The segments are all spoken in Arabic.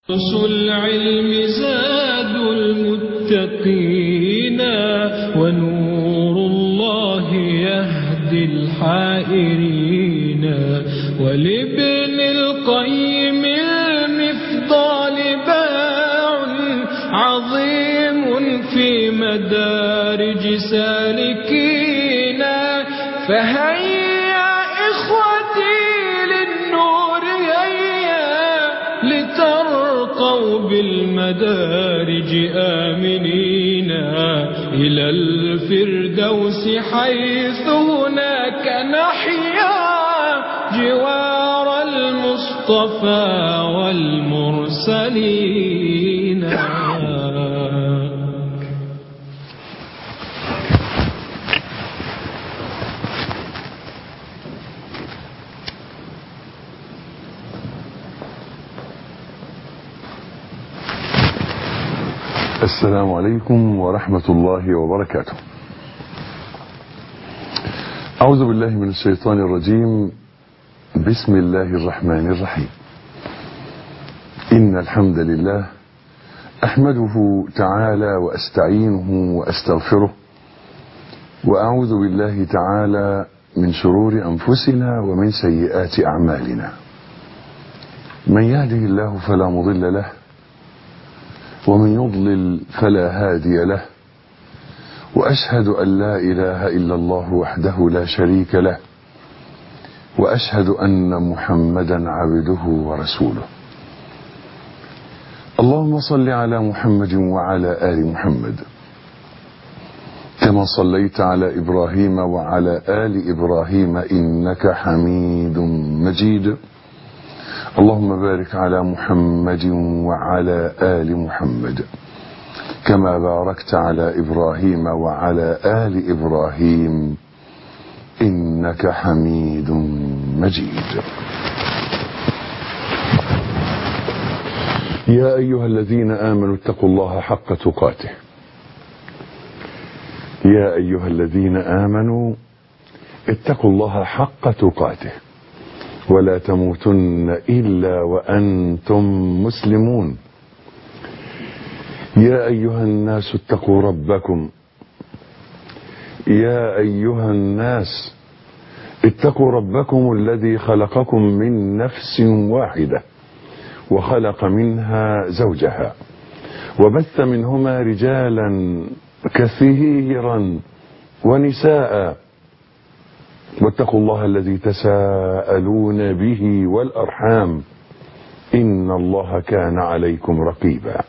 العلم زاد المتقين ونور الله يهدي الحائرين ولابن القيم المفضال باع عظيم في مدارج سالكين فهيا إخوتي للنور هيا لترقوا بالمدارج آمنين إلى الفردوس حيث هناك نحيا جوار المصطفى والمرسلين. السلام عليكم ورحمة الله وبركاته. أعوذ بالله من الشيطان الرجيم. بسم الله الرحمن الرحيم. إن الحمد لله أحمده تعالى وأستعينه وأستغفره وأعوذ بالله تعالى من شرور أنفسنا ومن سيئات أعمالنا. من يهده الله فلا مضل له ومن يضلل فلا هادي له وأشهد أن لا إله إلا الله وحده لا شريك له وأشهد أن محمدا عبده ورسوله. اللهم صل على محمد وعلى آل محمد كما صليت على إبراهيم وعلى آل إبراهيم إنك حميد مجيد. اللهم بارك على محمد وعلى آل محمد كما باركت على إبراهيم وعلى آل إبراهيم إنك حميد مجيد. يا أيها الذين آمنوا اتقوا الله حق تقاته. يا أيها الذين آمنوا اتقوا الله حق تقاته ولا تموتن إلا وأنتم مسلمون. يا أيها الناس اتقوا ربكم. يا أيها الناس اتقوا ربكم الذي خلقكم من نفس واحدة وخلق منها زوجها وبث منهما رجالا كثيرا ونساء واتقوا الله الذي تساءلون به والأرحام إن الله كان عليكم رقيبا.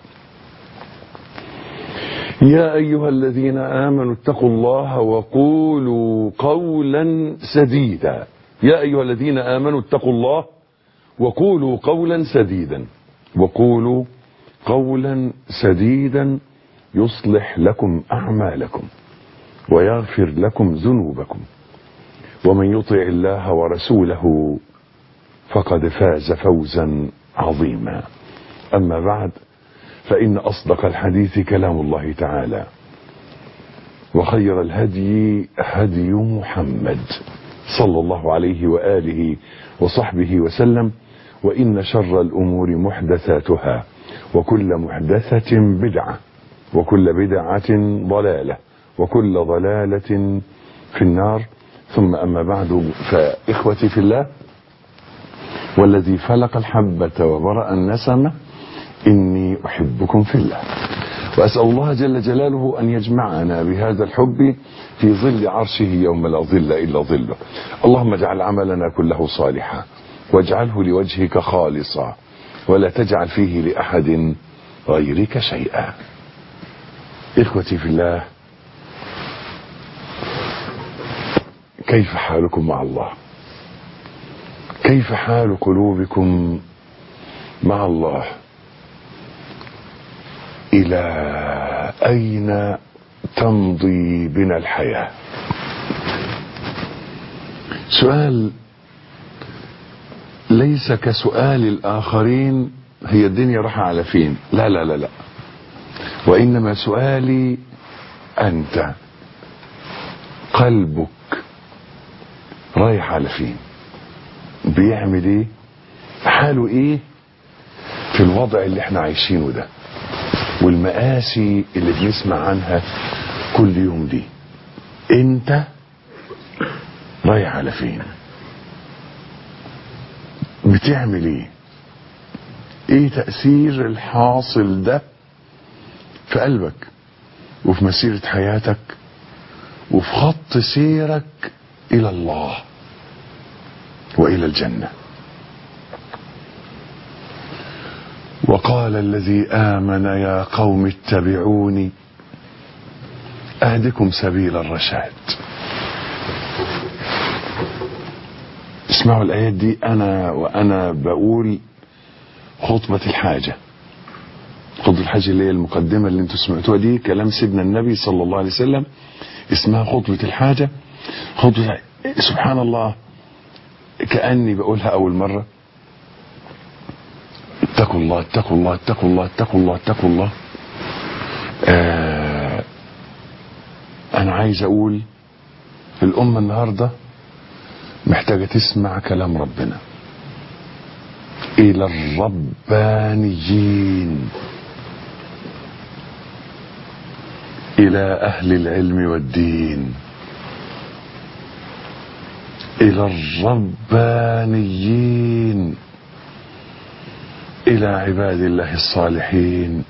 يا أيها الذين آمنوا اتقوا الله وقولوا قولا سديدا. يا أيها الذين آمنوا اتقوا الله وقولوا قولا سديدا. وقولوا قولا سديدا يصلح لكم أعمالكم ويغفر لكم ذنوبكم ومن يطع الله ورسوله فقد فاز فوزا عظيما. أما بعد فإن أصدق الحديث كلام الله تعالى وخير الهدي هدي محمد صلى الله عليه وآله وصحبه وسلم وإن شر الأمور محدثاتها وكل محدثة بدعة وكل بدعة ضلالة وكل ضلالة في النار. ثم أما بعد فإخوتي في الله والذي فلق الحبة وبرأ النسمة إني أحبكم في الله وأسأل الله جل جلاله أن يجمعنا بهذا الحب في ظل عرشه يوم لا ظل إلا ظله. اللهم اجعل عملنا كله صالحا واجعله لوجهك خالصا ولا تجعل فيه لأحد غيرك شيئا. إخوتي في الله، كيف حالكم مع الله؟ كيف حال قلوبكم مع الله؟ إلى أين تمضي بنا الحياة؟ سؤال ليس كسؤال الآخرين هي الدنيا راح على فين، لا لا لا لا، وإنما سؤالي أنت قلبك رايح على فين؟ بيعمل ايه؟ حاله ايه في في الوضع اللي احنا عايشينه ده والمآسي اللي بنسمع عنها كل يوم دي، انت رايح على فين؟ بتعمل ايه؟ ايه تأثير الحاصل ده في قلبك وفي مسيرة حياتك وفي خط سيرك الى الله والى الجنة؟ وقال الذي آمن يا قوم اتبعوني أهدكم سبيل الرشاد. اسمعوا الآيات دي وأنا بقول خطبة الحاجة. خطبة الحاجة اللي هي المقدمة اللي انتوا سمعتوها دي كلام سيدنا النبي صلى الله عليه وسلم، اسمها خطبة الحاجة. سبحان الله، كأني بقولها أول مرة. اتقوا الله اتقوا الله اتقوا الله اتقوا الله اتقوا الله. أنا عايز أقول الأمة النهاردة محتاجة تسمع كلام ربنا. إلى الربانيين، إلى أهل العلم والدين، إلى الربانيين، إلى عباد الله الصالحين،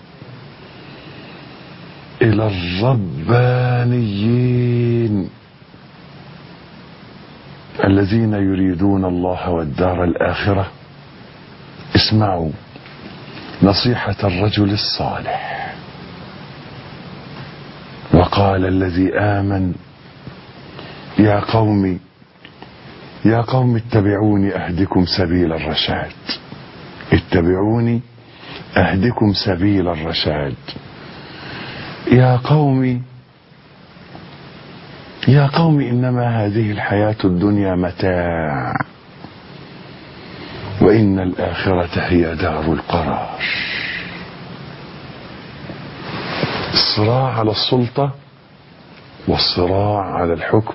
إلى الربانيين الذين يريدون الله والدار الآخرة. اسمعوا نصيحة الرجل الصالح. وقال الذي آمن يا قوم اتبعوني أهدكم سبيل الرشاد. اتبعوني أهدكم سبيل الرشاد. يا قوم إنما هذه الحياة الدنيا متاع وإن الآخرة هي دار القرار. الصراع على السلطة والصراع على الحكم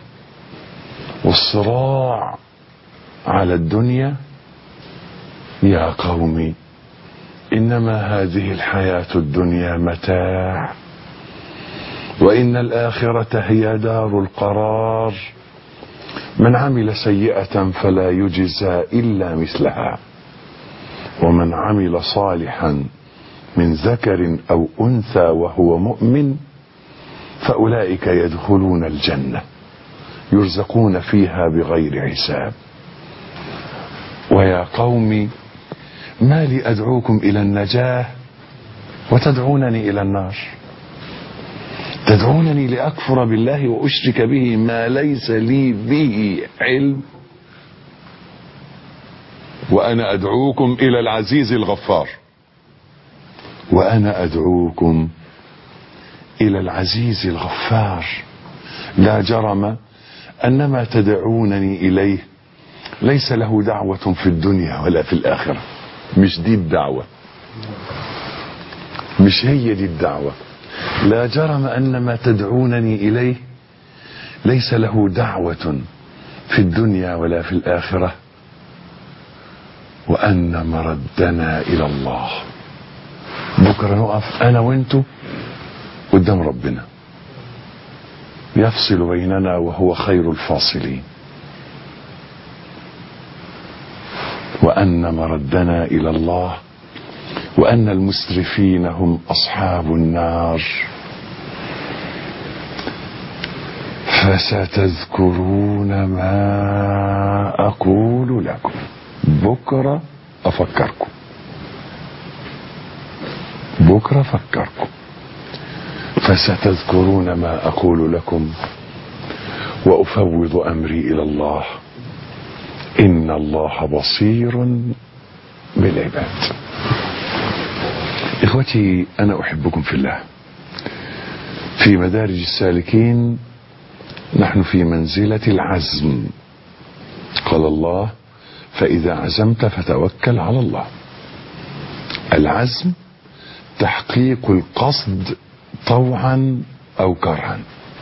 والصراع على الدنيا. يا قوم إنما هذه الحياة الدنيا متاع وإن الآخرة هي دار القرار. من عمل سيئة فلا يجزى إلا مثلها ومن عمل صالحا من ذكر أو أنثى وهو مؤمن فأولئك يدخلون الجنة يرزقون فيها بغير حساب. ويا قوم ما لي أدعوكم إلى النجاة وتدعونني إلى النار؟ تدعونني لأكفر بالله وأشرك به ما ليس لي به علم وأنا أدعوكم إلى العزيز الغفار. وأنا أدعوكم إلى العزيز الغفار. لا جرم أن ما تدعونني إليه ليس له دعوة في الدنيا ولا في الآخرة. مش دي الدعوة، مش هي دي الدعوة. لا جرم أن ما تدعونني إليه ليس له دعوة في الدنيا ولا في الآخرة وأن مردنا إلى الله. بكرة نقف أنا وأنتو قدام ربنا يفصل بيننا وهو خير الفاصلين. وأن مردنا إلى الله وأن المسرفين هم أصحاب النار. فستذكرون ما أقول لكم. بكرة أفكركم، بكرة أفكركم. فستذكرون ما أقول لكم وأفوض أمري إلى الله إن الله بصير بالعباد. إخوتي أنا أحبكم في الله. في مدارج السالكين نحن في منزلة العزم. قال الله فإذا عزمت فتوكل على الله. العزم تحقيق القصد طوعا أو كرها.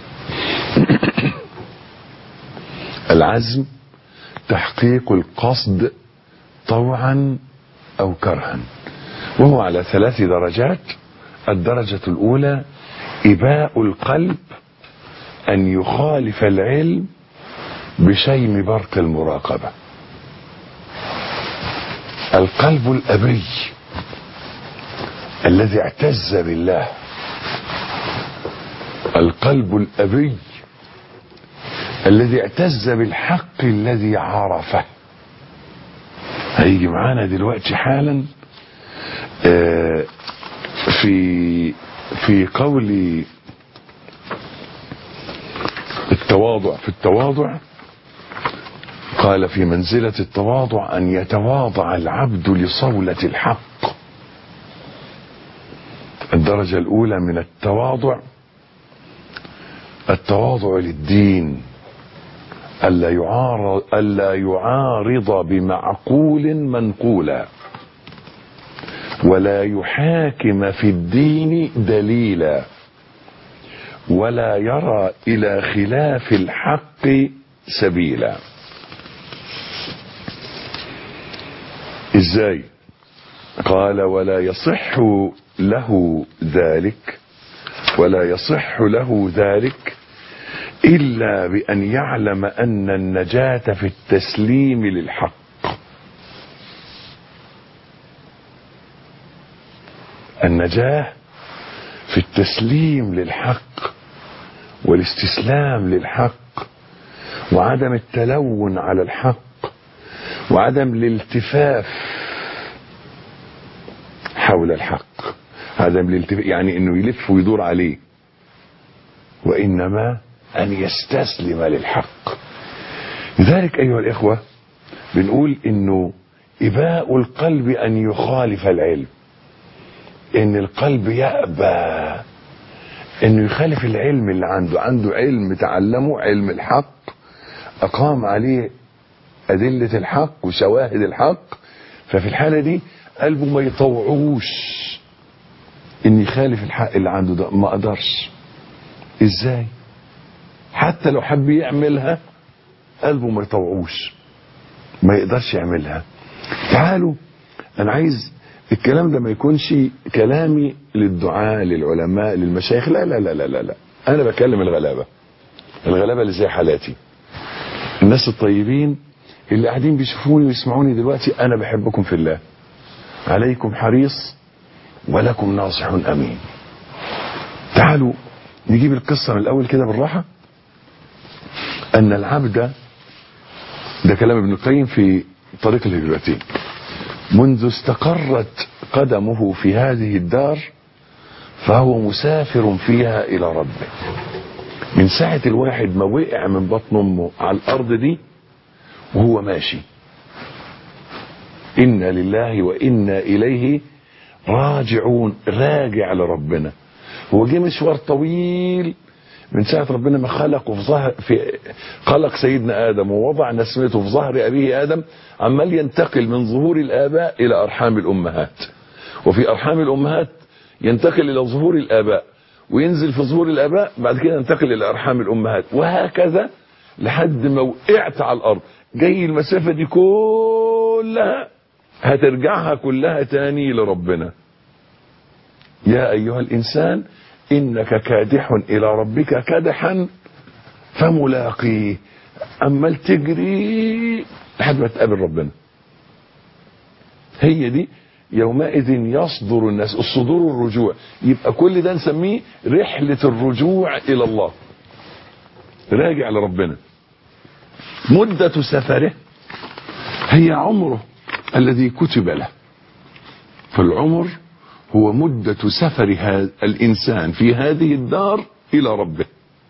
العزم تحقيق القصد طوعا أو كرها. وهو على 3 درجات. الدرجة الأولى إباء القلب أن يخالف العلم بشيم برق المراقبة. القلب الأبي الذي اعتز بالله، القلب الأبي الذي اعتز بالحق الذي عرفه. هيجي معانا دلوقتي حالا في قول التواضع. في التواضع قال في منزلة التواضع أن يتواضع العبد لصولة الحق. الدرجة الأولى من التواضع التواضع للدين، ألا يعارض بمعقول منقولا، ولا يحاكم في الدين دليلا، ولا يرى إلى خلاف الحق سبيلا. إزاي؟ قال ولا يصح له ذلك إلا بأن يعلم أن النجاة في التسليم للحق. النجاة في التسليم للحق والاستسلام للحق، وعدم التلون على الحق، وعدم الالتفاف حول الحق. عدم الالتفاف يعني انه يلف ويدور عليه، وانما ان يستسلم للحق. لذلك ايها الاخوة بنقول انه اباء القلب ان يخالف العلم، ان القلب يأبى انه يخالف العلم اللي عنده علم تعلمه، علم الحق، اقام عليه ادلة الحق وشواهد الحق. ففي الحالة دي قلبه ما يطوعوش ان يخالف الحق اللي عنده ده، ما قدرش. ازاي؟ حتى لو حب يعملها قلبه ما يطوعوش، ما يقدرش يعملها. تعالوا انا عايز الكلام ده ما يكونش كلامي للدعاء للعلماء للمشايخ، لا لا لا لا لا, لا. انا بكلم الغلابة اللي زي حالاتي، الناس الطيبين اللي قاعدين بيشوفوني ويسمعوني دلوقتي. انا بحبكم في الله، عليكم حريص ولكم ناصح امين. تعالوا نجيب القصة من الاول كده بالراحة. ان العبد، ده كلام ابن القيم في طريق الهجرتين، منذ استقرت قدمه في هذه الدار فهو مسافر فيها الى ربه. من ساعة الواحد ما وقع من بطن امه على الارض دي وهو ماشي، إنا لله وإنا إليه راجعون، راجع لربنا. هو جه مشوار طويل من ساعة ربنا ما خلقه خلق سيدنا آدم ووضع نسمته في ظهر أبيه آدم، عمال ينتقل من ظهور الآباء إلى أرحام الأمهات، وفي أرحام الأمهات ينتقل إلى ظهور الآباء، وينزل في ظهور الآباء، بعد كده ينتقل إلى أرحام الأمهات، وهكذا لحد ما وقعت على الأرض. جاي المسافة دي كلها هترجعها كلها تاني لربنا. يا أيها الإنسان إنك كادح إلى ربك كدحا فملاقيه. أمال تجري لحد ما تقابل ربنا. هي دي يومئذ يصدر الناس، الصدور الرجوع. يبقى كل ده نسميه رحلة الرجوع إلى الله، راجع لربنا. مدة سفره هي عمره الذي كتب له. فالعمر هو مدة سفر الإنسان في هذه الدار إلى ربه.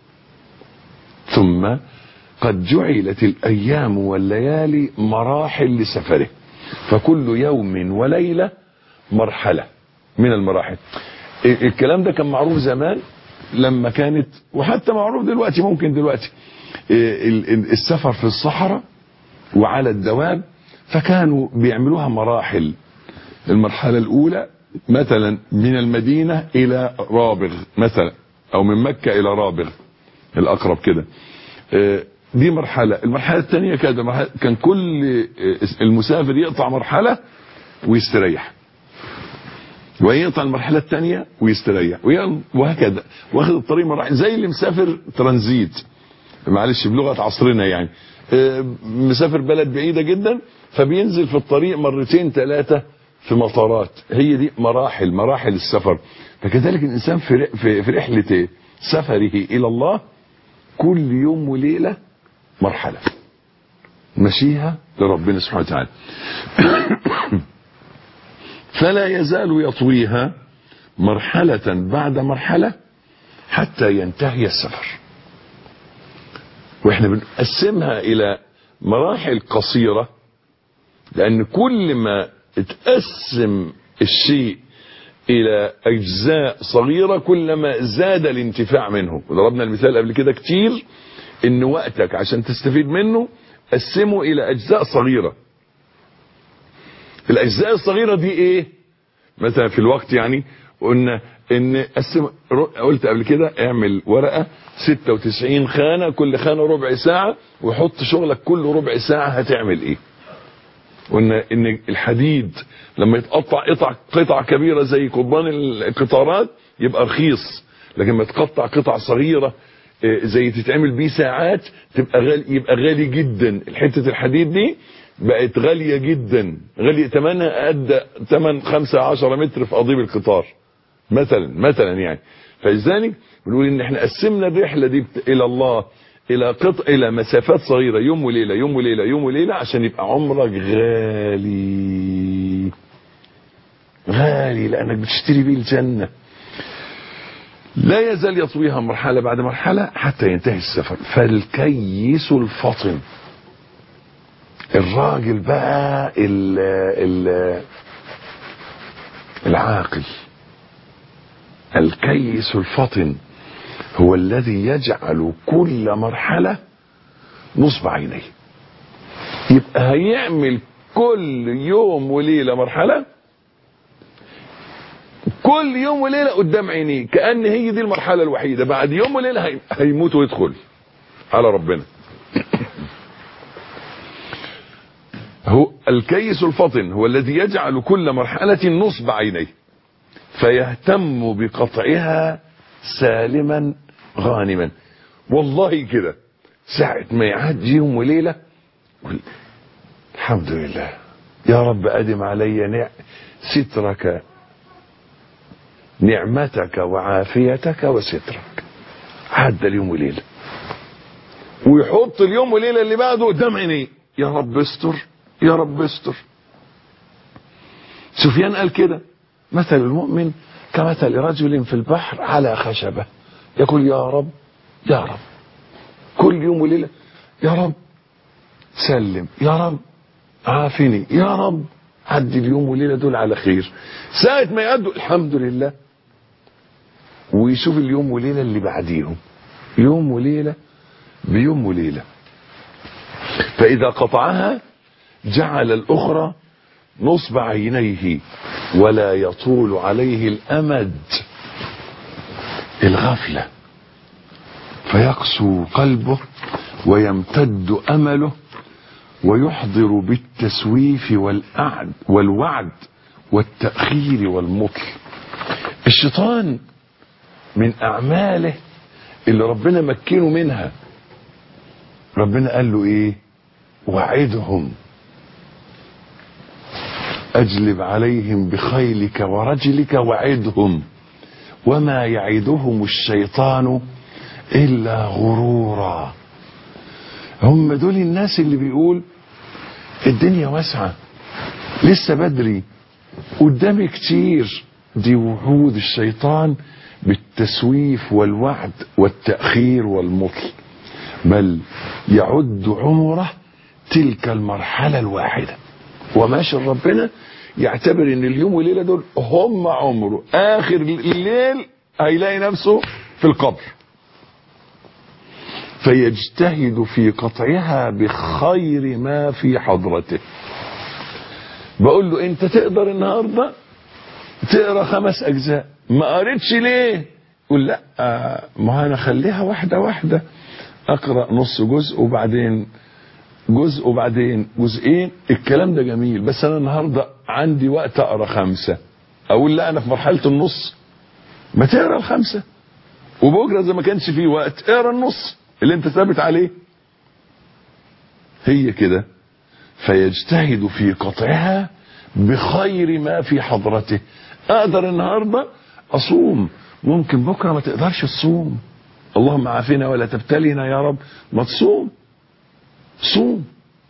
ثم قد جعلت الأيام والليالي مراحل لسفره، فكل يوم وليلة مرحلة من المراحل. الكلام ده كان معروف زمان لما كانت، وحتى معروف دلوقتي، ممكن دلوقتي السفر في الصحراء وعلى الدواب، فكانوا بيعملوها مراحل. المرحلة الأولى مثلا من المدينة إلى رابغ مثلا، أو من مكة إلى رابغ الأقرب كده، دي مرحلة. المرحلة الثانية كان كل المسافر يقطع مرحلة ويستريح. ويقطع المرحلة الثانية ويستريح وهكذا، واخد الطريق مراحل، زي اللي مسافر ترانزيت، معلش بلغة عصرنا يعني، مسافر بلد بعيدة جدا فبينزل في الطريق مرتين ثلاثة في مطارات. هي دي مراحل السفر. فكذلك الإنسان في رحلة سفره إلى الله كل يوم وليلة مرحلة مشيها لربنا سبحانه وتعالى. فلا يزال يطويها مرحلة بعد مرحلة حتى ينتهي السفر. واحنا بنقسمها الى مراحل قصيرة، لان كل ما اتقسم الشيء الى اجزاء صغيرة كلما زاد الانتفاع منه. وضربنا المثال قبل كده كتير ان وقتك عشان تستفيد منه قسمه الى اجزاء صغيرة. الاجزاء الصغيرة دي ايه؟ مثلا في الوقت يعني قلنا ان قلت قبل كده اعمل ورقة 96 خانة، كل خانة ربع ساعة، وحط شغلك كله ربع ساعة هتعمل ايه. قلنا ان الحديد لما يتقطع قطع كبيرة زي قضبان القطارات يبقى رخيص، لكن لما تقطع قطع صغيرة زي تتعمل بيه ساعات يبقى غالي جدا. الحتة الحديد دي بقت غالية جدا، غالية ثمنها قد ثمن 15 متر في قضيب القطار مثلا يعني. فلذلك بنقول ان احنا قسمنا الرحلة دي الى الله الى مسافات صغيرة، يوم وليلة يوم وليلة يوم وليلة، عشان يبقى عمرك غالي لانك بتشتري بيه الجنة. لا يزال يطويها مرحلة بعد مرحلة حتى ينتهي السفر. فالكيس الفطن، الراجل بقى العاقل، الكيس الفطن هو الذي يجعل كل مرحلة نصب عينيه. يبقى هيعمل كل يوم وليلة مرحلة، كل يوم وليلة قدام عينيه، كأن هي دي المرحلة الوحيدة. بعد يوم وليلة هيموت ويدخل على ربنا. هو الكيس الفطن هو الذي يجعل كل مرحلة نصب عينيه فيهتم بقطعها سالما غانما. والله كده ساعة ما يعدي يوم وليلة الحمد لله يا رب أدم علي سترك، نعمتك وعافيتك وسترك. عدى اليوم وليلة ويحط اليوم وليلة اللي بعده قدام عينيه، يا رب استر يا رب استر. سفيان قال كده: مثل المؤمن كمثل رجل في البحر على خشبة، يقول يا رب يا رب كل يوم وليلة، يا رب سلم، يا رب عافني، يا رب عدي اليوم وليلة دول على خير. ساعة ما يعدوا الحمد لله، ويشوف اليوم وليلة اللي بعديهم، يوم وليلة بيوم وليلة. فإذا قطعها جعل الأخرى نصب عينيه ولا يطول عليه الأمد، الغفلة، فيقسو قلبه ويمتد أمله ويحضر بالتسويف والوعد والتأخير والمطل. الشيطان من أعماله اللي ربنا مكنه منها، ربنا قال له ايه؟ وعدهم اجلب عليهم بخيلك ورجلك وعدهم وما يعدهم الشيطان الا غرورا. هم دول الناس اللي بيقول الدنيا واسعة، لسه بدري، قدامي كتير. دي وعود الشيطان بالتسويف والوعد والتأخير والمطل، بل يعد عمره تلك المرحلة الواحدة. وماشي ربنا يعتبر ان اليوم والليلة دول هم عمره، اخر الليل هيلاقي نفسه في القبر، فيجتهد في قطعها بخير ما في حضرته. بقول له انت تقدر النهاردة تقرأ 5 أجزاء، ما قريتش ليه؟ يقول لا ما انا خليها واحدة واحدة، اقرأ نص جزء وبعدين جزء وبعدين جزئين. الكلام ده جميل، بس انا النهاردة عندي وقت اقرأ 5 اقول لا انا في مرحله النص، ما تقرا الخمسه، وبكره اذا ما كانش فيه وقت اقرا النص اللي انت ثابت عليه. هي كده. فيجتهد في قطعها بخير ما في حضرته. اقدر النهارده اصوم، ممكن بكره ما تقدرش تصوم، اللهم عافنا ولا تبتلينا يا رب، ما تصوم، صوم.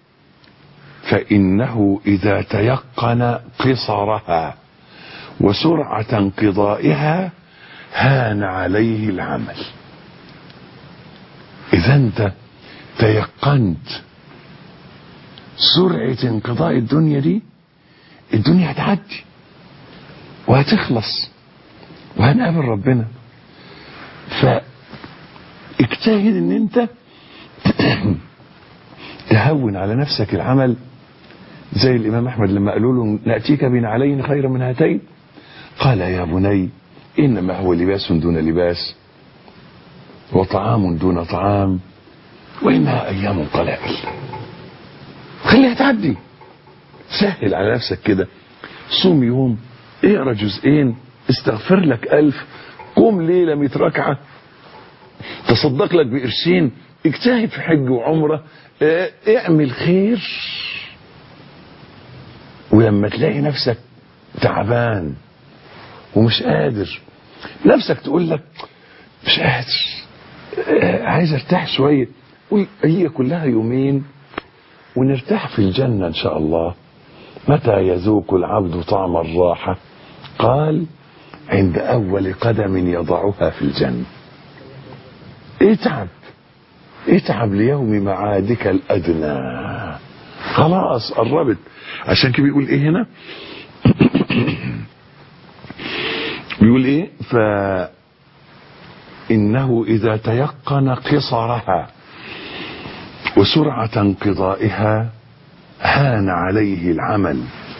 فإنه إذا تيقن قصرها وسرعة انقضائها هان عليه العمل. إذا أنت تيقنت سرعة انقضاء الدنيا دي، الدنيا هتعدي وهتخلص وهنقابل ربنا. فاجتهد ان انت تهون على نفسك العمل، زي الامام احمد لما قالوا له ناتيك بنعلين خيرا من هاتين، قال يا بني انما هو لباس دون لباس وطعام دون طعام وانها ايام قلائل. خليها تعدي، سهل على نفسك كده، صوم يوم، اقرا جزئين، استغفر لك 1000، قوم ليله 100 ركعه، تصدق لك بقرشين، اجتهد في حج وعمره، اعمل خير. ولما تلاقي نفسك تعبان ومش قادر، نفسك تقول لك مش قادر، عايز ارتاح شويه، قول هي كلها يومين ونرتاح في الجنه ان شاء الله. متى يذوق العبد طعم الراحه؟ قال عند اول قدم يضعها في الجنه. اتعب ليوم معادك الادنى، خلاص قربت. عشان كده بيقول ايه هنا؟ بيقول ايه؟ فإنه إذا تيقن قصرها وسرعة انقضائها هان عليه العمل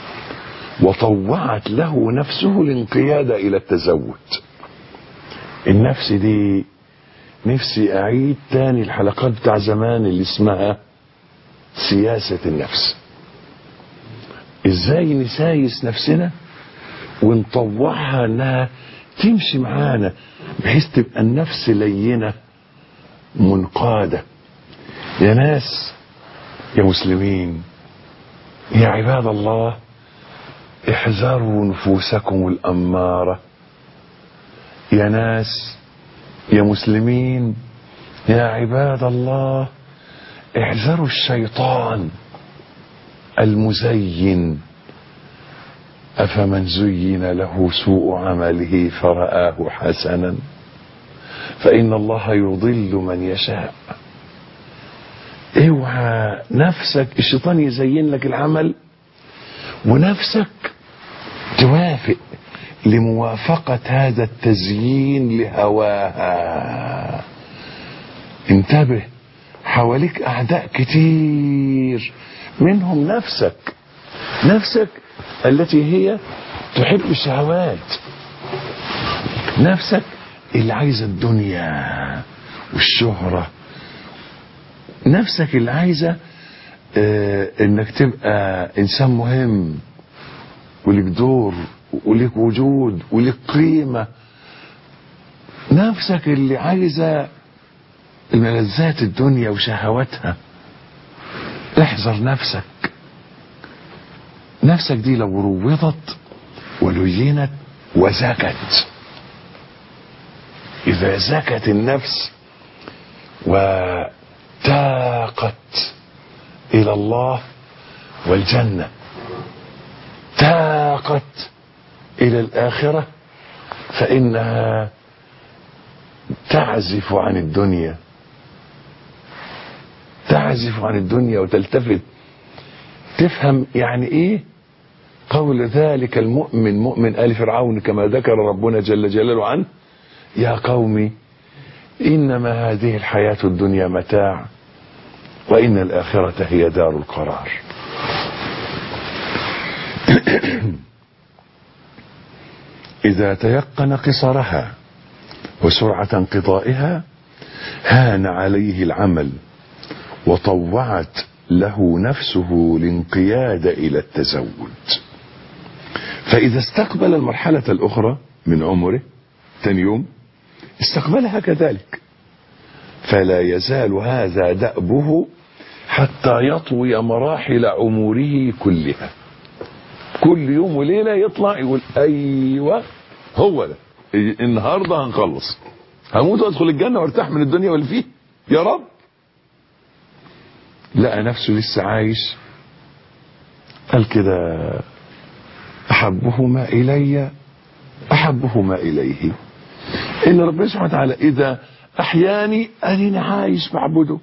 وطوعت له نفسه الانقياد إلى التزود. النفس دي نفسي أعيد تاني الحلقات بتاع زمان اللي اسمها سياسة النفس. ازاي نسايس نفسنا ونطوعها انها تمشي معانا بحيث تبقى النفس لينة منقادة. يا ناس، يا مسلمين، يا عباد الله، احذروا نفوسكم الأمارة. يا ناس، يا مسلمين، يا عباد الله، احذروا الشيطان المزين. أفمن زين له سوء عمله فرآه حسنا فإن الله يضل من يشاء. اوعى نفسك الشيطان يزين لك العمل ونفسك توافق لموافقة هذا التزيين لهواها. انتبه، حواليك أعداء كتير، منهم نفسك التي هي تحب الشهوات، نفسك اللي عايزة الدنيا والشهرة، نفسك اللي عايزة انك تبقى انسان مهم ولك دور ولك وجود ولك قيمة، نفسك اللي عايزة الملذات الدنيا وشهواتها. احذر نفسك دي لو روضت ولينت وزكت، إذا زكت النفس وتاقت إلى الله والجنة، تاقت إلى الآخرة، فإنها تعزف عن الدنيا وتلتفت، تفهم يعني ايه قول ذلك المؤمن مؤمن آل فرعون كما ذكر ربنا جل جلاله عنه: يا قوم إنما هذه الحياة الدنيا متاع وإن الآخرة هي دار القرار. إذا تيقن قصرها وسرعة انقضائها هان عليه العمل وطوعت له نفسه الانقياد إلى التزود. فإذا استقبل المرحلة الأخرى من عمره تاني يوم استقبلها كذلك، فلا يزال هذا دأبه حتى يطوي مراحل عمره كلها. كل يوم وليلة يطلع يقول أيوة هو ده، النهاردة هنخلص، هموت وادخل الجنة وارتاح من الدنيا واللي فيه يا رب. لقى نفسه لسه عايش، قال كده أحبهما إلي أحبهما إليه. إن ربنا سبحانه وتعالى إذا أحياني أنا عايش بعبده،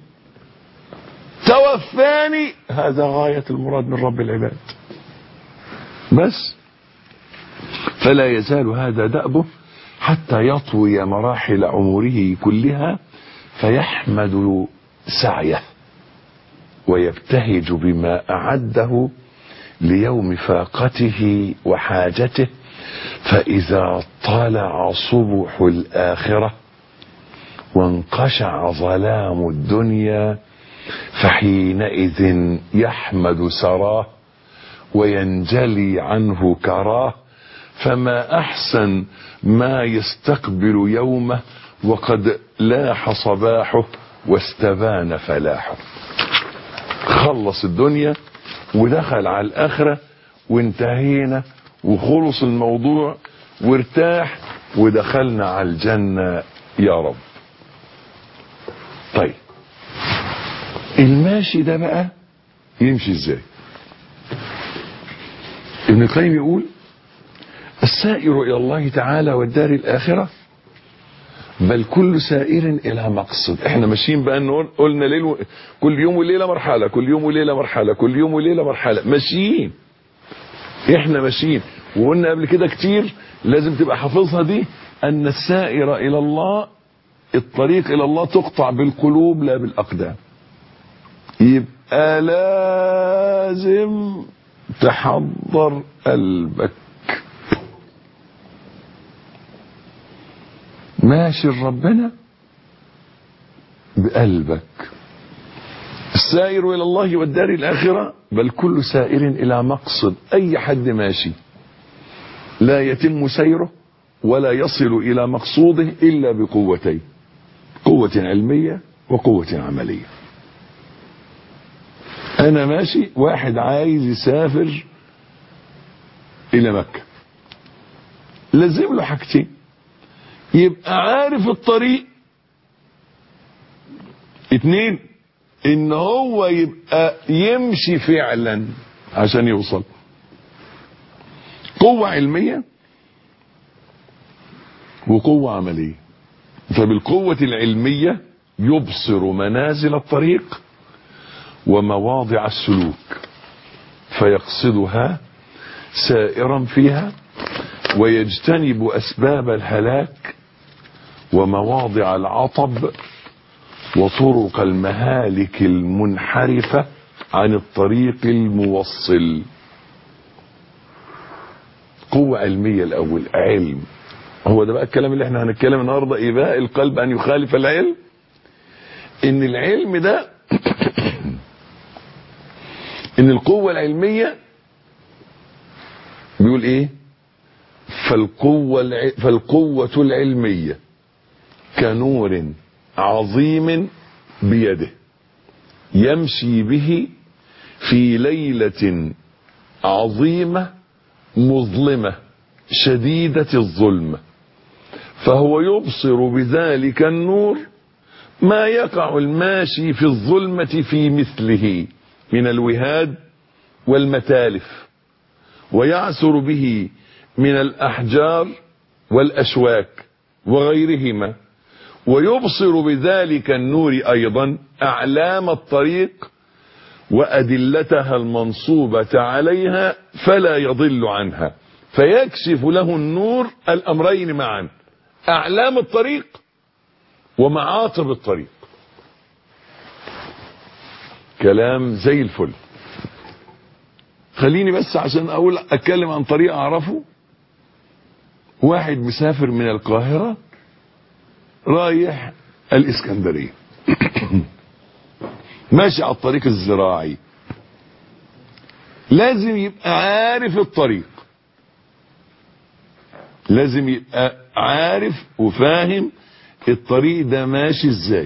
توفاني هذا غاية المراد من رب العباد بس. فلا يزال هذا دأبه حتى يطوي مراحل عمره كلها فيحمد سعيه ويبتهج بما أعده ليوم فاقته وحاجته. فإذا طلع صبح الآخرة وانقشع ظلام الدنيا فحينئذ يحمد سراه وينجلي عنه كراه. فما أحسن ما يستقبل يومه وقد لاح صباحه واستبان فلاحه. خلص الدنيا ودخل على الآخرة وانتهينا وخلص الموضوع وارتاح ودخلنا على الجنة يا رب. طيب الماشي ده بقى يمشي ازاي؟ ابن القيم يقول السائر إلى الله تعالى والدار الآخرة بل كل سائر إلى مقصد. احنا ماشيين بقى نقول قلنا ليل كل يوم وليلة مرحلة، كل يوم وليلة مرحلة، كل يوم وليلة مرحلة، ماشيين احنا ماشيين. وقلنا قبل كده كتير لازم تبقى حافظها دي، أن السائر إلى الله الطريق إلى الله تقطع بالقلوب لا بالأقدام. يبقى لازم تحضر قلبك ماشي ربنا بقلبك. السائر إلى الله والدار الآخرة بل كل سائر إلى مقصد. أي حد ماشي لا يتم سيره ولا يصل إلى مقصوده إلا بقوتين، قوة علمية وقوة عملية. أنا ماشي واحد عايز يسافر إلى مكة، لازم له حاجتين: يبقى عارف الطريق، 2 ان هو يبقى يمشي فعلا عشان يوصل. قوة علمية وقوة عملية. فبالقوة العلمية يبصر منازل الطريق ومواضع السلوك فيقصدها سائرا فيها ويجتنب أسباب الهلاك ومواضع العطب وطرق المهالك المنحرفة عن الطريق الموصل. قوة علمية الأول، علم. هو ده بقى الكلام اللي احنا هنتكلم النهارده، إباء القلب أن يخالف العلم. إن العلم ده إن القوة العلمية بيقول إيه؟ فالقوة العلمية كنور عظيم بيده يمشي به في ليلة عظيمة مظلمة شديدة الظلمة، فهو يبصر بذلك النور ما يقع الماشي في الظلمة في مثله من الوهاد والمتالف، ويعثر به من الأحجار والأشواك وغيرهما، ويبصر بذلك النور أيضا أعلام الطريق وأدلتها المنصوبة عليها فلا يضل عنها، فيكشف له النور الأمرين معا: أعلام الطريق ومعاطب الطريق. كلام زي الفل. خليني بس عشان أتكلم عن طريق أعرفه. واحد مسافر من القاهرة رايح الإسكندرية ماشي على الطريق الزراعي، لازم يبقى عارف الطريق لازم يبقى عارف وفاهم الطريق ده ماشي ازاي،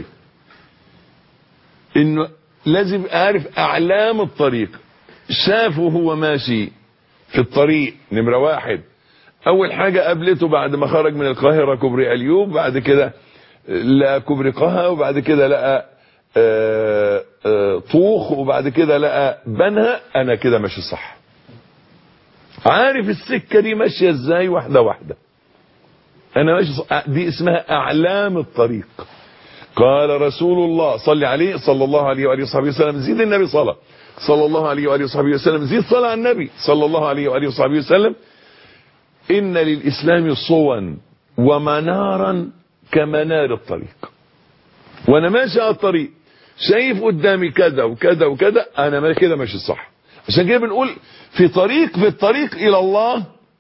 انه لازم يبقى عارف اعلام الطريق. شافه هو ماشي في الطريق، نمرة واحد اول حاجة قابلته بعد ما خرج من القاهرة كوبري اليوب، بعد كده لقى كوبري قها، وبعد كده لقى طوخ، وبعد كده لقى بنها. انا كده ماشي صح، عارف السكة دي ماشية ازاي واحدة واحدة، انا ماشي صح. دي اسمها اعلام الطريق. قال رسول الله صلى عليه صلى الله عليه وآله وصحبه وسلم، زيد النبي صلى الله عليه وآله وصحبه وسلم، زيد صلاة على النبي صلى الله عليه وآله وصحبه وسلم. إن للإسلام صوا ومنارا كمنار الطريق. وأنا ماشي على الطريق شايف قدامي كذا وكذا وكذا، أنا كده ماشي صح. عشان كده بنقول في الطريق إلى الله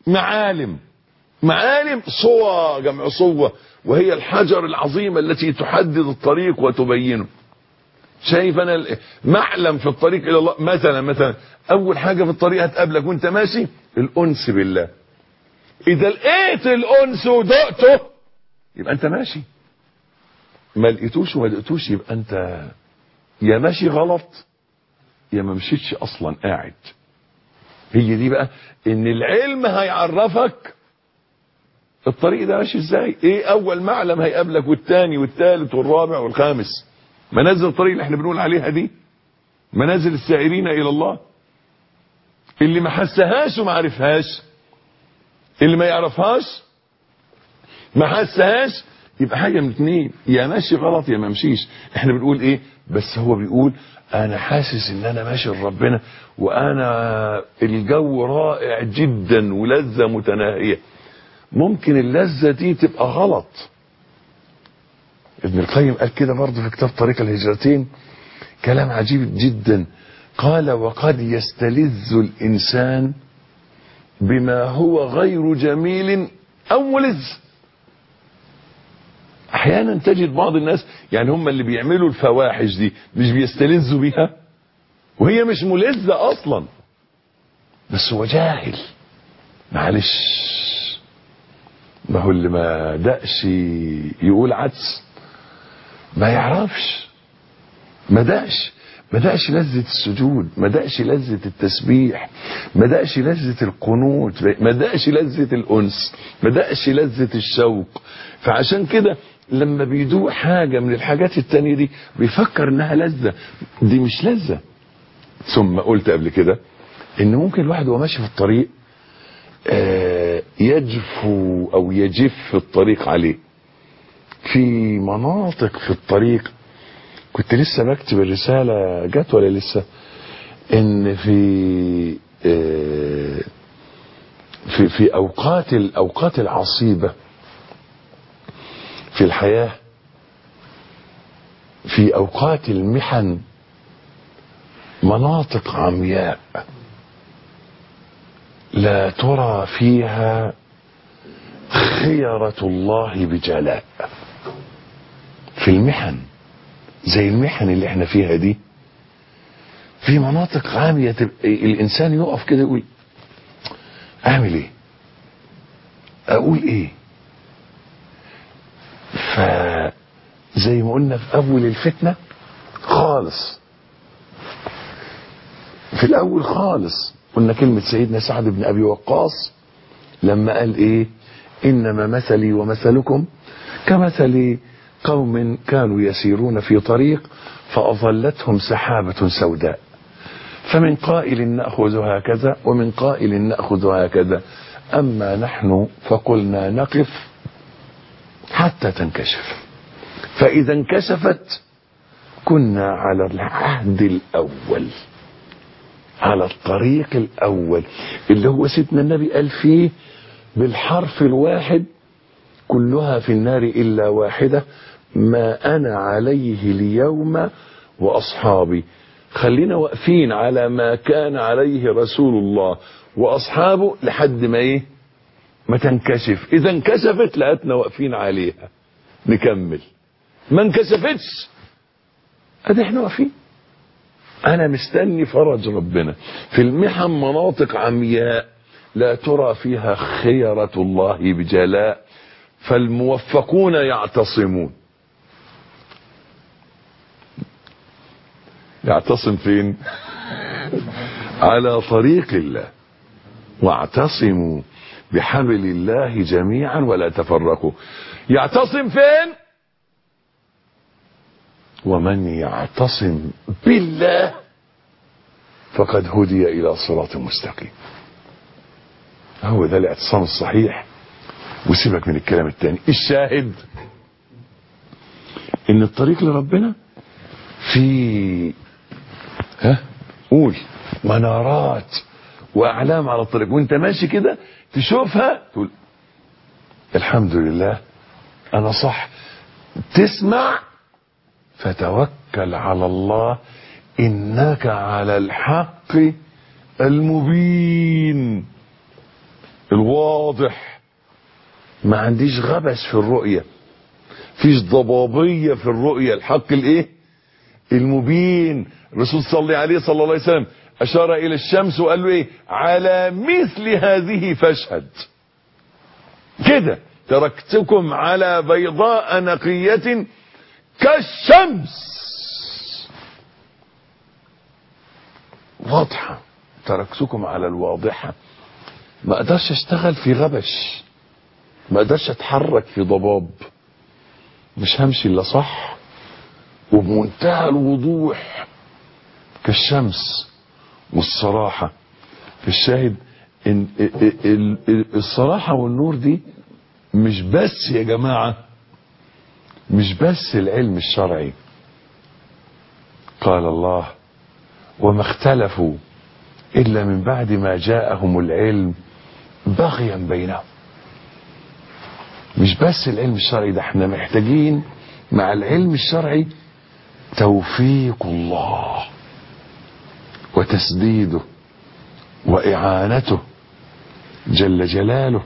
معالم صوى، جمع صوة، وهي الحجر العظيمة التي تحدد الطريق وتبينه. شايف أنا معلم في الطريق إلى الله. مثلا أول حاجة في الطريق هتقابلك وانت ماشي الأنس بالله. إذا لقيت الأنس ودقته يبقى أنت ماشي، ما لقيتوش وما دقتوش يبقى أنت يا ماشي غلط يا ما مشيتش أصلا قاعد. هي دي بقى إن العلم هيعرفك الطريق ده ماشي ازاي. ايه اول معلم هيقابلك، والتاني والتالت والرابع والخامس. منازل الطريق اللي احنا بنقول عليها دي منازل السائرين الى الله. اللي ما حسهاش وما عرفهاش، اللي ما يعرفهاش ما حسهاش، يبقى حاجه من اتنين، يا ماشي غلط يا ما مشيش. احنا بنقول ايه بس هو بيقول انا حاسس ان انا ماشي لربنا، وانا الجو رائع جدا ولذة متناهية. ممكن اللذة دي تبقى غلط. ابن القيم قال كده برضه في كتاب طريق الهجرتين كلام عجيب جدا. قال وقد يستلذ الإنسان بما هو غير جميل أو ملذ. أحيانا تجد بعض الناس يعني هم اللي بيعملوا الفواحش دي مش بيستلذوا بيها وهي مش ملذة أصلا، بس هو جاهل. معلش، ما هو اللي ما دقش يقول عدس ما يعرفش. ما دقش لذة السجود، ما دقش لذة التسبيح، ما دقش لذة القنوت، ما دقش لذة الأنس، ما دقش لذة الشوق. فعشان كده لما بيدوق حاجة من الحاجات التانية دي بيفكر انها لذة، دي مش لذة. ثم قلت قبل كده ان ممكن الواحد وهو ماشي في الطريق يجفو او يجف الطريق عليه. في مناطق في الطريق كنت لسه بكتب الرسالة جت ولا لسه، ان في اوقات العصيبة في الحياة، في اوقات المحن، مناطق عمياء لا ترى فيها خيرة الله بجلاء. في المحن زي المحن اللي احنا فيها دي، في مناطق عامية الانسان يقف كده يقول اعمل ايه، اقول ايه. فزي ما قلنا في اول الفتنة خالص، في الاول خالص قلنا كلمة سيدنا سعد بن ابي وقاص لما قال ايه انما مثلي ومثلكم كمثل قوم كانوا يسيرون في طريق فأظلتهم سحابة سوداء فمن قائل نأخذ هكذا ومن قائل نأخذ هكذا أما نحن فقلنا نقف حتى تنكشف، فإذا انكشفت كنا على العهد الأول، على الطريق الأول اللي هو سيدنا النبي قال فيه بالحرف الواحد كلها في النار إلا واحدة ما أنا عليه اليوم وأصحابي. خلينا واقفين على ما كان عليه رسول الله وأصحابه لحد ما إيه ما تنكشف. إذا انكشفت لقيتنا واقفين عليها نكمل، ما انكشفتش أدي احنا واقفين. أنا مستني فرج ربنا. في المحن مناطق عمياء لا ترى فيها خيرة الله بجلاء، فالموفقون يعتصمون. يعتصم فين؟ على طريق الله. واعتصموا بحبل الله جميعا ولا تفرقوا. يعتصم فين؟ ومن يعتصم بالله فقد هدي الى صراط مستقيم. هو ده الاعتصام الصحيح. وسيبك من الكلام التاني. الشاهد ان الطريق لربنا في قول منارات واعلام على الطريق، وانت ماشي كده تشوفها تقول الحمد لله انا صح. تسمع فتوكل على الله انك على الحق المبين الواضح. ما عنديش غبش في الرؤية، فيش ضبابية في الرؤية. الحق الايه؟ المبين. الرسول صلى الله عليه وسلم اشار الى الشمس وقال له ايه؟ على مثل هذه فاشهد. كده تركتكم على بيضاء نقية كالشمس واضحة. تركتكم على الواضحة. ما اقدرش اشتغل في غبش، ما اقدرش اتحرك في ضباب، مش همشي الا صح وبمنتهى الوضوح كالشمس والصراحة. الشاهد ان الصراحة والنور دي مش بس يا جماعة، مش بس العلم الشرعي. قال الله وما اختلفوا الا من بعد ما جاءهم العلم بغيا بينهم. مش بس العلم الشرعي، ده احنا محتاجين مع العلم الشرعي توفيق الله وتسديده وإعانته جل جلاله.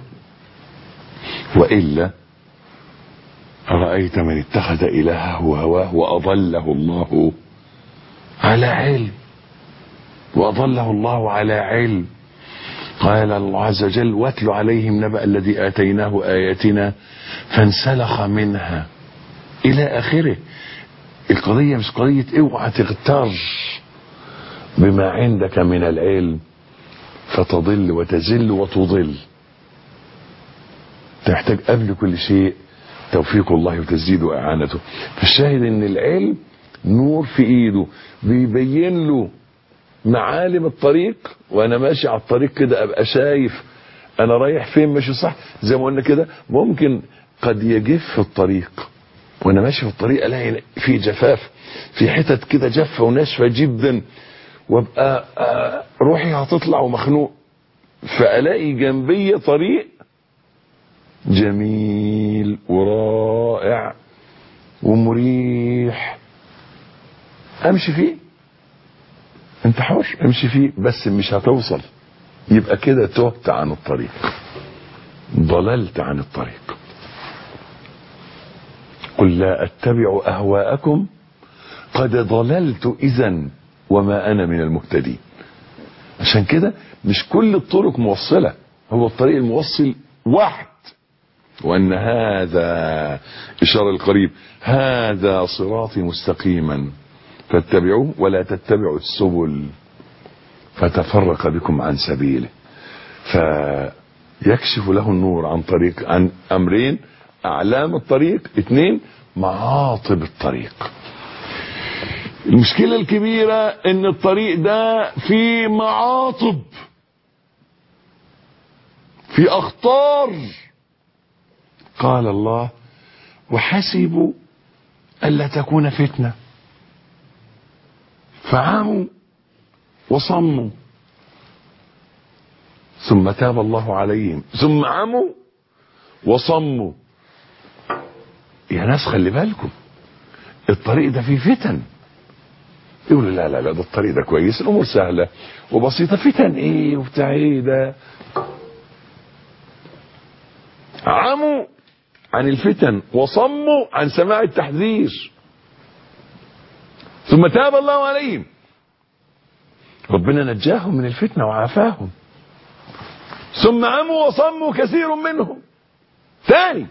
وإلا أرأيت من اتخذ إلهه هواه وأضله الله على علم، وأضله الله على علم. قال الله عز وجل واتل عليهم نبأ الذي آتيناه آياتنا فانسلخ منها إلى آخره. القضية مش قضية اوعى تغتر بما عندك من العلم فتضل وتزل وتضل. تحتاج قبل كل شيء توفيق الله وتسديده وإعانته. فالشاهد ان العلم نور في ايده بيبين له معالم الطريق، وانا ماشي على الطريق كده ابقى شايف انا رايح فين، ماشي صح. زي ما قلنا كده ممكن قد يجف الطريق وانا ماشي في الطريق الاقي في جفاف، في حتت كده جافه وناشفه جدا، وابقى روحي هتطلع ومخنوق، فالاقي جنبي طريق جميل ورائع ومريح امشي فيه. انت حر امشي فيه، بس مش هتوصل، يبقى كده تهت عن الطريق، ضللت عن الطريق. قل لا اتبع اهواءكم قد ضللت اذا وما انا من المهتدين. عشان كده مش كل الطرق موصلة، هو الطريق الموصل واحد، وان هذا اشارة القريب هذا صراطي مستقيما فاتبعوه ولا تتبعوا السبل فتفرق بكم عن سبيله. فيكشف له النور عن طريق، عن امرين: اعلام الطريق، 2 معاطب الطريق. المشكلة الكبيرة ان الطريق ده فيه معاطب، في اخطار. قال الله وحسبوا ألا تكون فتنة فعموا وصموا ثم تاب الله عليهم ثم عموا وصموا. يا ناس خلي بالكم، الطريق ده فيه فتن. يقولوا لا لا لا ده الطريق ده كويس، الامور سهله وبسيطه. فتن ايه وبتاع ايه ده؟ عموا عن الفتن وصموا عن سماع التحذير ثم تاب الله عليهم. ربنا نجاهم من الفتنه وعافاهم. ثم عموا وصموا كثير منهم. ثاني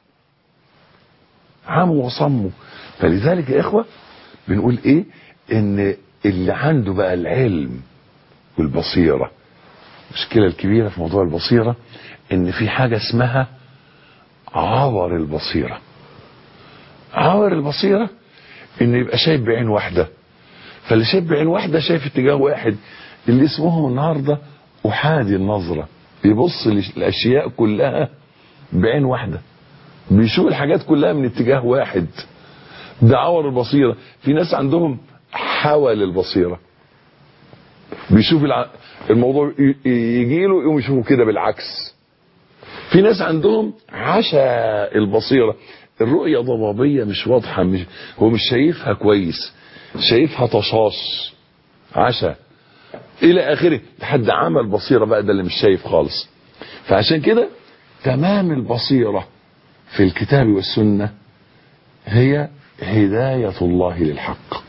عموا وصموا. فلذلك يا إخوة بنقول إيه؟ إن اللي عنده بقى العلم والبصيرة، المشكلة الكبيرة في موضوع البصيرة إن في حاجة اسمها عور البصيرة. عور البصيرة إن يبقى شايف بعين واحدة، فاللي شايف بعين واحدة شايف اتجاه واحد، اللي اسمهم النهاردة أحادي النظرة، بيبص للأشياء كلها بعين واحدة، بيشوف الحاجات كلها من اتجاه واحد. ده عور البصيرة. في ناس عندهم حول البصيرة، بيشوف الموضوع يجيله يقوم يشوفه كده بالعكس. في ناس عندهم عشاء البصيرة، الرؤية ضبابية مش واضحة، هو مش شايفها كويس، شايفها طشاش، عشاء إلى آخره، لحد عمل بصيرة بقى ده اللي مش شايف خالص. فعشان كده تمام البصيرة في الكتاب والسنة هي هداية الله للحق.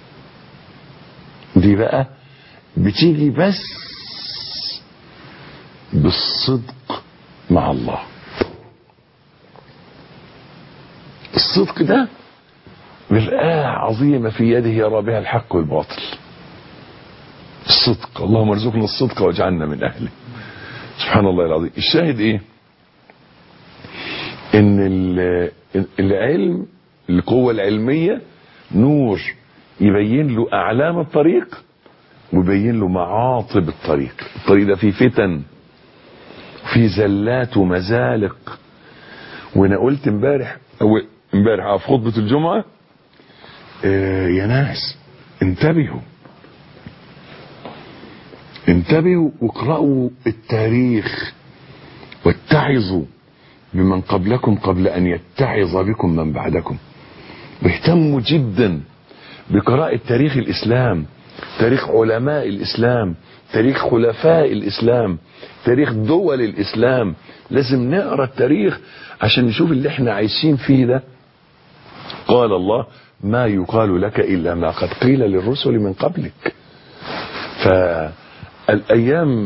دي بقى بتيجي بس بالصدق مع الله. الصدق ده مرآة عظيمة في يده يرى بها الحق والباطل. الصدق، اللهم ارزقنا الصدق واجعلنا من أهله. سبحان الله العظيم. الشاهد ايه؟ ان العلم، القوة العلمية نور يبين له أعلام الطريق ويبين له معاطب الطريق. الطريق ده فيه فتن، فيه زلات ومزالق. وانا قلت امبارح في خطبة الجمعة يا ناس انتبهوا واقرأوا التاريخ واتعظوا بمن قبلكم قبل أن يتعظ بكم من بعدكم. واهتموا جدا بقراءة تاريخ الإسلام، تاريخ علماء الإسلام، تاريخ خلفاء الإسلام، تاريخ دول الإسلام. لازم نقرأ التاريخ عشان نشوف اللي احنا عايشين فيه ده. قال الله: ما يقال لك إلا ما قد قيل للرسل من قبلك. فالأيام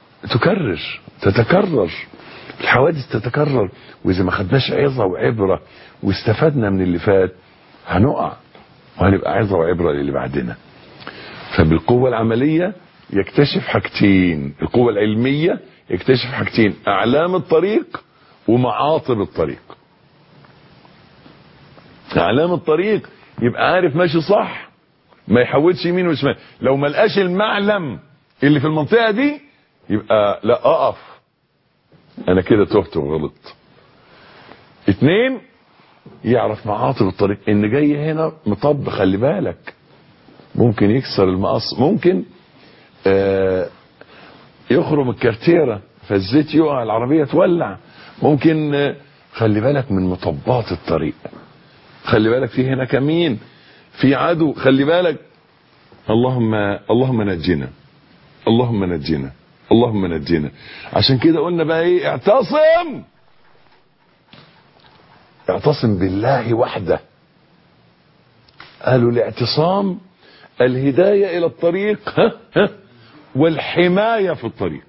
تتكرر، الحوادث تتكرر، وإذا ما خدناش عظة وعبرة واستفدنا من اللي فات هنقع، وهنبقى عظة وعبرة للي بعدنا. فبالقوة العملية يكتشف حاجتين، القوة العلمية يكتشف حاجتين: أعلام الطريق ومعاطب الطريق. أعلام الطريق يبقى عارف ماشي صح، ما يحولش يمين وشمال. لو ما لقاش المعلم اللي في المنطقة دي يبقى لا، أقف، أنا كده تهت وغلط. 2، يعرف معاطب الطريق، إن جاي هنا مطب، خلي بالك ممكن يكسر المقص، ممكن يخرم الكارتيرة فالزيت يقع، العربية تولع، ممكن خلي بالك من مطبات الطريق، خلي بالك في هنا كمين، في عدو، خلي بالك. اللهم نجنا، اللهم نجنا، اللهم نجنا. عشان كده قلنا بقى ايه؟ اعتصم بالله وحده. قالوا الاعتصام الهداية الى الطريق والحماية في الطريق.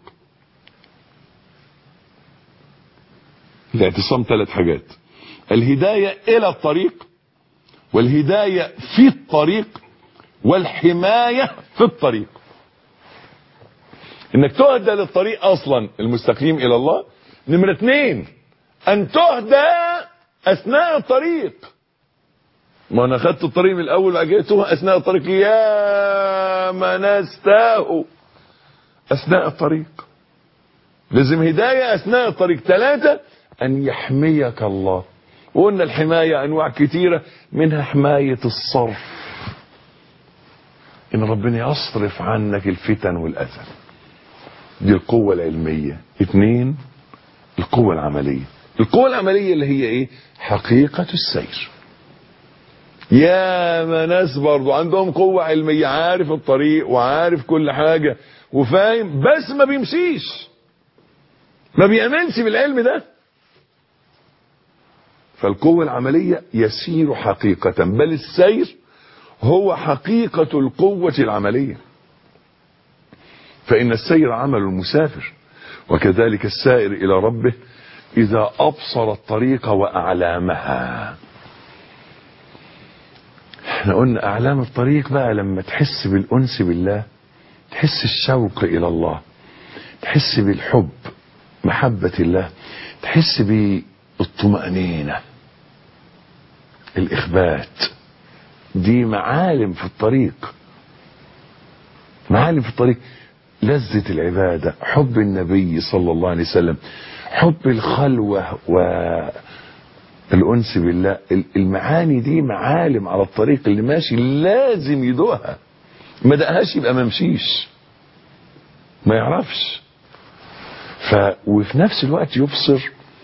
الاعتصام 3 حاجات: الهداية الى الطريق، والهداية في الطريق، والحماية في الطريق. انك تهدى للطريق اصلا المستقيم الى الله. نمرة 2، ان تهدى اثناء الطريق. ما انا خدت الطريق من الاول واجيته اثناء الطريق، يا ما ناس تاهوا اثناء الطريق. لازم هداية اثناء الطريق. 3، ان يحميك الله. وقلنا الحماية انواع كتيرة، منها حماية الصرف، ان ربنا يصرف عنك الفتن والاذى. دي القوة العلمية. 2، القوة العملية. القوة العملية اللي هي ايه؟ حقيقة السير. يا ما ناس برضو عندهم قوة علمية، عارف الطريق وعارف كل حاجة وفاهم، بس ما بيمشيش، ما بيأمنش بالعلم ده. فالقوة العملية يسير حقيقة، بل السير هو حقيقة القوة العملية. فإن السير عمل المسافر، وكذلك السائر إلى ربه إذا أبصر الطريق وأعلامها. احنا قلنا أعلام الطريق بقى لما تحس بالأنس بالله، تحس الشوق إلى الله، تحس بالحب، محبة الله، تحس بالطمأنينة، الإخبات. دي معالم في الطريق، معالم في الطريق. لذة العبادة، حب النبي صلى الله عليه وسلم، حب الخلوة والأنس بالله. المعاني دي معالم على الطريق، اللي ماشي لازم يدوقها، ما دقهاش يبقى ما مشيش، ما يعرفش. وفي نفس الوقت يبصر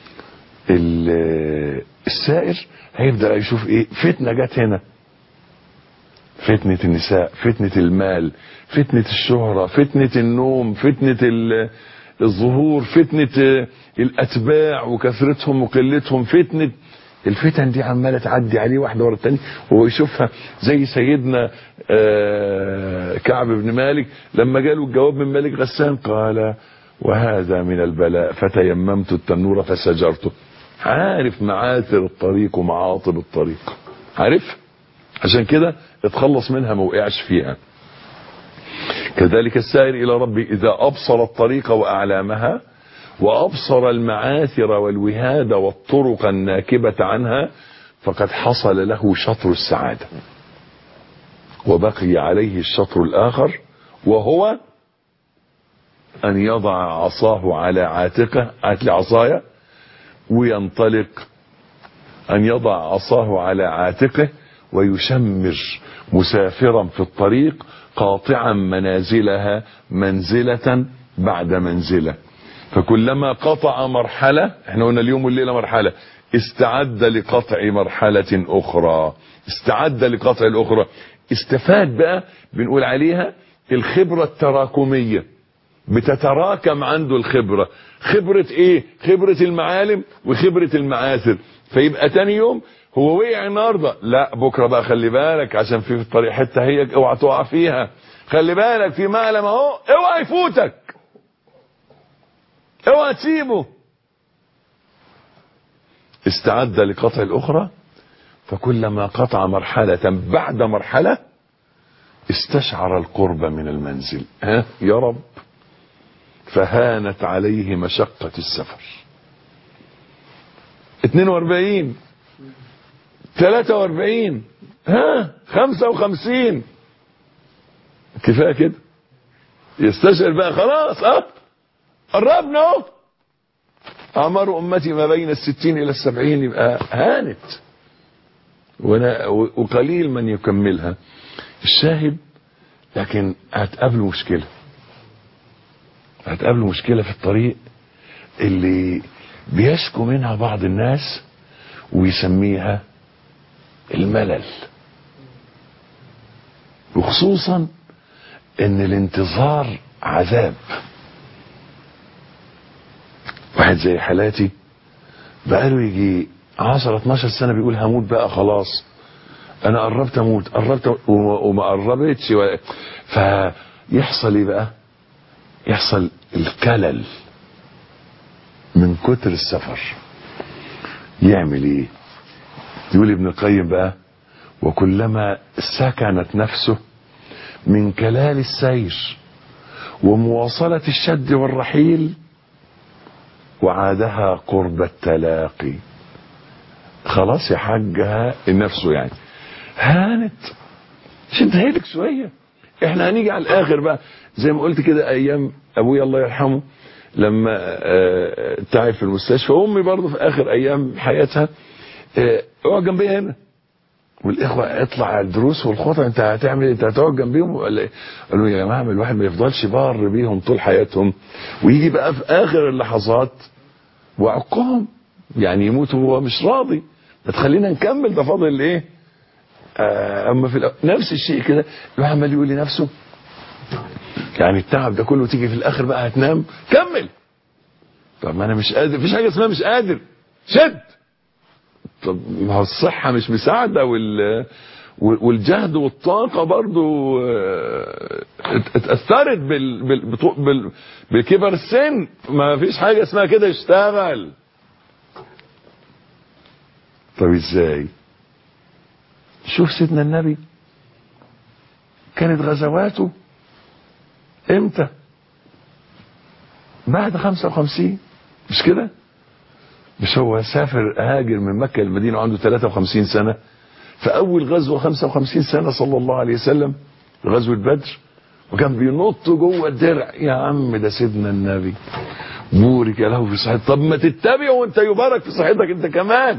السائر، هيبدأ يشوف ايه؟ فتنة جت هنا، فتنة النساء، فتنة المال، فتنة الشهرة، فتنة النوم، فتنة الظهور، فتنة الأتباع وكثرتهم وقلتهم، فتنة الفتن دي عمالة تعدي عليه واحدة ورا الثانية، وهو يشوفها. زي سيدنا كعب بن مالك لما جاله الجواب من ملك غسان، قال وهذا من البلاء فتيممت التنور فسجرته. عارف معاثر الطريق ومعاطب الطريق، عارف، عشان كده اتخلص منها، ما وقعش فيها. كذلك السائر إلى ربه إذا أبصر الطريق وأعلامها وأبصر المعاثر والوهاد والطرق الناكبة عنها فقد حصل له شطر السعادة، وبقي عليه الشطر الآخر، وهو أن يضع عصاه على عاتقه، هات لي عصايا، وينطلق. أن يضع عصاه على عاتقه ويشمر مسافرا في الطريق، قاطعا منازلها منزلة بعد منزلة. فكلما قطع مرحلة، احنا قلنا اليوم والليلة مرحلة، استعد لقطع مرحلة أخرى، استعد لقطع الأخرى. استفاد بقى، بنقول عليها الخبرة التراكمية، بتتراكم عنده الخبرة. خبرة ايه؟ خبرة المعالم وخبرة المعاثر. فيبقى تاني يوم هو وقع النهارده، لا بكره بقى خلي بالك، عشان في الطريق حته هي اوعى تقع فيها، خلي بالك في معلم اهو، اوعى يفوتك، اوعى تسيبه. استعد لقطع الاخرى، فكلما قطع مرحلة بعد مرحلة استشعر القرب من المنزل. ها يا رب، فهانت عليه مشقة السفر. 42 43 55 كفايه كده، يستشعر بقى خلاص قربنا اهو. اعمار امتي ما بين 60 الى 70، يبقى هانت، وقليل من يكملها. الشاهد، لكن هتقابله مشكله، هتقابله مشكله في الطريق اللي بيشكو منها بعض الناس ويسميها الملل، وخصوصا ان الانتظار عذاب. واحد زي حالاتي بقاله يجي 10-12 سنة بيقول هموت بقى خلاص، انا قربت اموت، قربت وما قربتش فيحصل ايه بقى؟ يحصل الكلل من كتر السفر. يعمل ايه؟ يقول ابن القيم بقى: وكلما سكنت نفسه من كلال السير ومواصلة الشد والرحيل وعادها قرب التلاقي. خلاص يا حاجها نفسه يعني هانت، شد هيلك شوية، احنا هنيجي على الاخر بقى زي ما قلت كده. ايام ابويا الله يرحمه لما تعب في المستشفى، امي برضه في اخر ايام حياتها اقعد جنبي هنا، والاخوه اطلع على الدروس والخطه، انت هتعمل، انت هتقعد جنبيهم ولا ايه؟ قالوا يا جماعه الواحد ما يفضلش بار بيهم طول حياتهم، ويجي بقى في اخر اللحظات وعقهم يعني يموتوا وهو مش راضي، ما تخلينا نكمل، ده فاضل ايه؟ اما في نفس الشيء كده الواحد عمال يقول لنفسه يعني التعب ده كله تيجي في الاخر بقى هتنام، كمل. طب ما انا مش قادر، مفيش حاجه اسمها مش قادر، شد. طب ما هو الصحه مش مساعده والجهد والطاقه برضو اتأثرت بكبر السن، ما فيش حاجة اسمها كده اشتغل. طب ازاي؟ شوف سيدنا النبي كانت غزواته امتى؟ بعد 55 مش كده؟ مش هو سافر هاجر من مكة للمدينة وعنده 53 سنة؟ فأول غزوة 55 سنة صلى الله عليه وسلم غزوة بدر، وكان بينط جوه الدرع. يا عم ده سيدنا النبي بورك له في صحته. طب ما تتبعه وانت يبارك في صحتك انت كمان.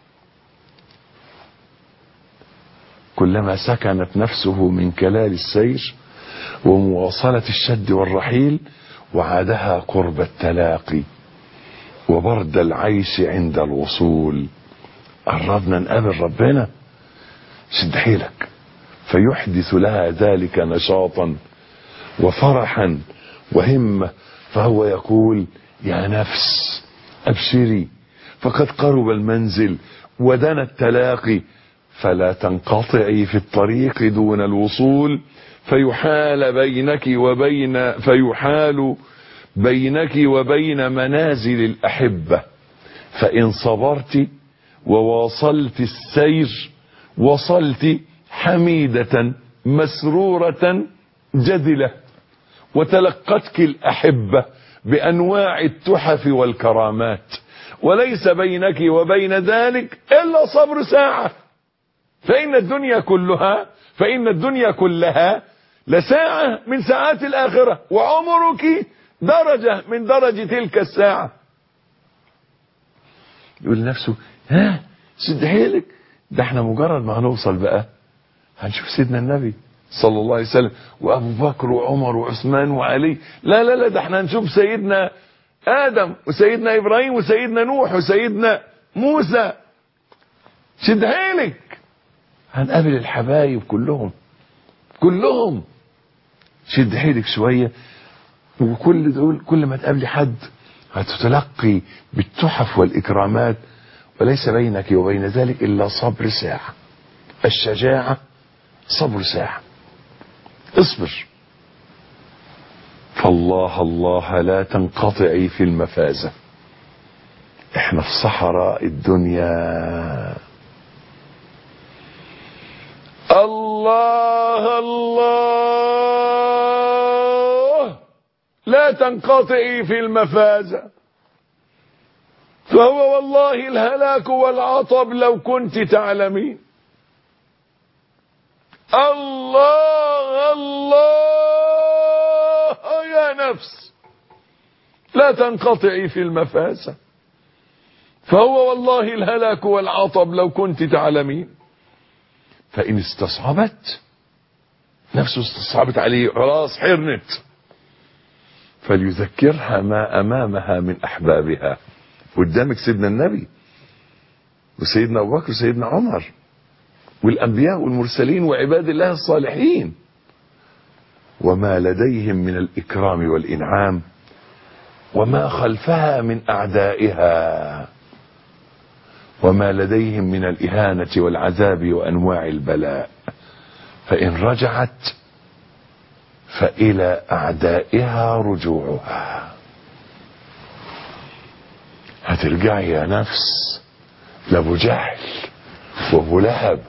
كلما سكنت نفسه من كلال السير ومواصلة الشد والرحيل وعادها قرب التلاقي وبرد العيش عند الوصول. قربنا نقابل ربنا، شد حيلك. فيحدث لها ذلك نشاطا وفرحا وهمة، فهو يقول يا نفس أبشري فقد قرب المنزل ودنا التلاقي، فلا تنقطعي في الطريق دون الوصول، فيحال بينك وبين منازل الأحبة، فإن صبرت وواصلت السير وصلت حميدة مسرورة جدلة، وتلقتك الأحبة بأنواع التحف والكرامات، وليس بينك وبين ذلك إلا صبر ساعة، فإن الدنيا كلها لساعة من ساعات الآخرة، وعمرك درجة من درج تلك الساعة. يقول لنفسه ها سد حيلك، ده احنا مجرد ما هنوصل بقى هنشوف سيدنا النبي صلى الله عليه وسلم وابو بكر وعمر وعثمان وعلي. لا لا لا، ده احنا هنشوف سيدنا آدم وسيدنا إبراهيم وسيدنا نوح وسيدنا موسى. شد حيلك، هنقابل الحبايب كلهم. شد حيلك شوية، وكل دول كل ما تقابلي حد هتتلقي بالتحف والإكرامات، وليس بينك وبين ذلك إلا صبر ساعة. الشجاعة صبر ساعة، اصبر. فالله الله لا تنقطعي في المفازة. احنا في صحراء الدنيا. الله الله لا تنقطعي في المفازة، فهو والله الهلاك والعطب لو كنت تعلمين. الله الله يا نفس لا تنقطعي في المفازة، فهو والله الهلاك والعطب لو كنت تعلمين. فإن استصعبت نفسه، استصعبت عليه خلاص حرنت، فليذكرها ما أمامها من أحبابها. قدامك سيدنا النبي وسيدنا أبو بكر وسيدنا عمر والأنبياء والمرسلين وعباد الله الصالحين، وما لديهم من الإكرام والإنعام، وما خلفها من أعدائها، وما لديهم من الإهانة والعذاب وأنواع البلاء. فإن رجعت فإلى أعدائها رجوعها. هترجعي يا نفس لأبو جهل وأبو لهب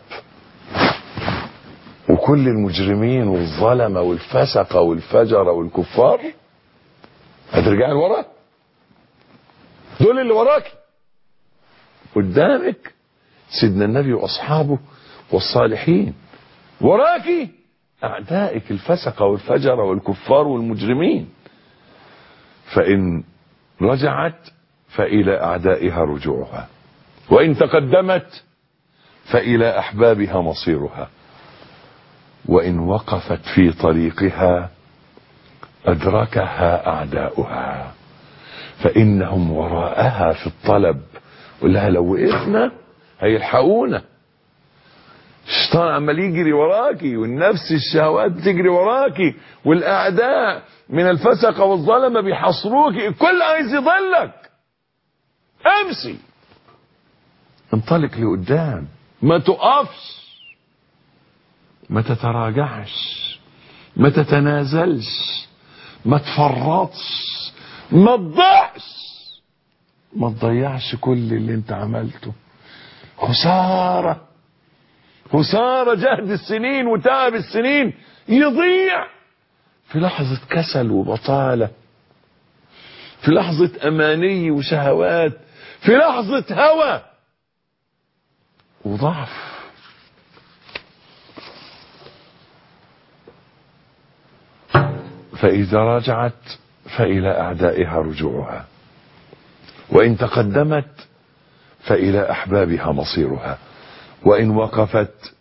وكل المجرمين والظلمة والفسقة والفجرة والكفار، هترجعي لورا. دول اللي وراك، قدامك سيدنا النبي وأصحابه والصالحين، وراكي أعدائك الفسقة والفجرة والكفار والمجرمين. فإن رجعت فإلى أعدائها رجوعها، وإن تقدمت فإلى أحبابها مصيرها، وإن وقفت في طريقها أدركها أعداؤها، فإنهم وراءها في الطلب. قل لها لو وقفنا هيلحقونا. الشيطان عمال يجري وراكي، والنفس الشهوات بتجري وراكي، والأعداء من الفسقة والظلمة بيحصروكي، الكل عايز يضلك. امشي، انطلق لقدام، ما تقفش، ما تتراجعش، ما تتنازلش، ما تفرطش، ما تضيعش، ما تضيعش كل اللي انت عملته. خسارة، خسارة جهد السنين وتعب السنين يضيع في لحظة كسل وبطالة، في لحظة أماني وشهوات، في لحظة هوى وضعف. فإذا رجعت فإلى أعدائها رجوعها، وإن تقدمت فإلى أحبابها مصيرها، وإن وقفت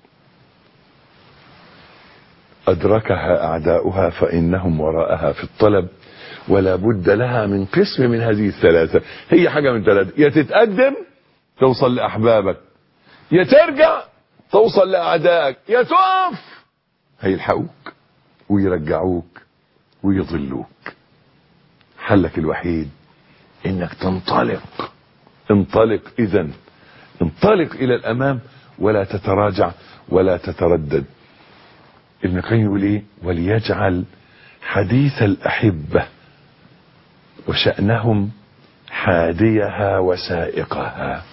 أدركها أعداؤها فإنهم وراءها في الطلب، ولا بد لها من قسم من هذه الثلاثة. هي حاجة من ثلاثة: يا تتقدم توصل لأحبابك، يا ترجع توصل لأعدائك، يا تقف هيلحقوك ويرجعوك ويضلوك. حلك الوحيد انك تنطلق. انطلق اذا، انطلق الى الامام ولا تتراجع ولا تتردد. ابن القيم يقول ايه؟ وليجعل حديث الأحبة وشأنهم حاديها وسائقها.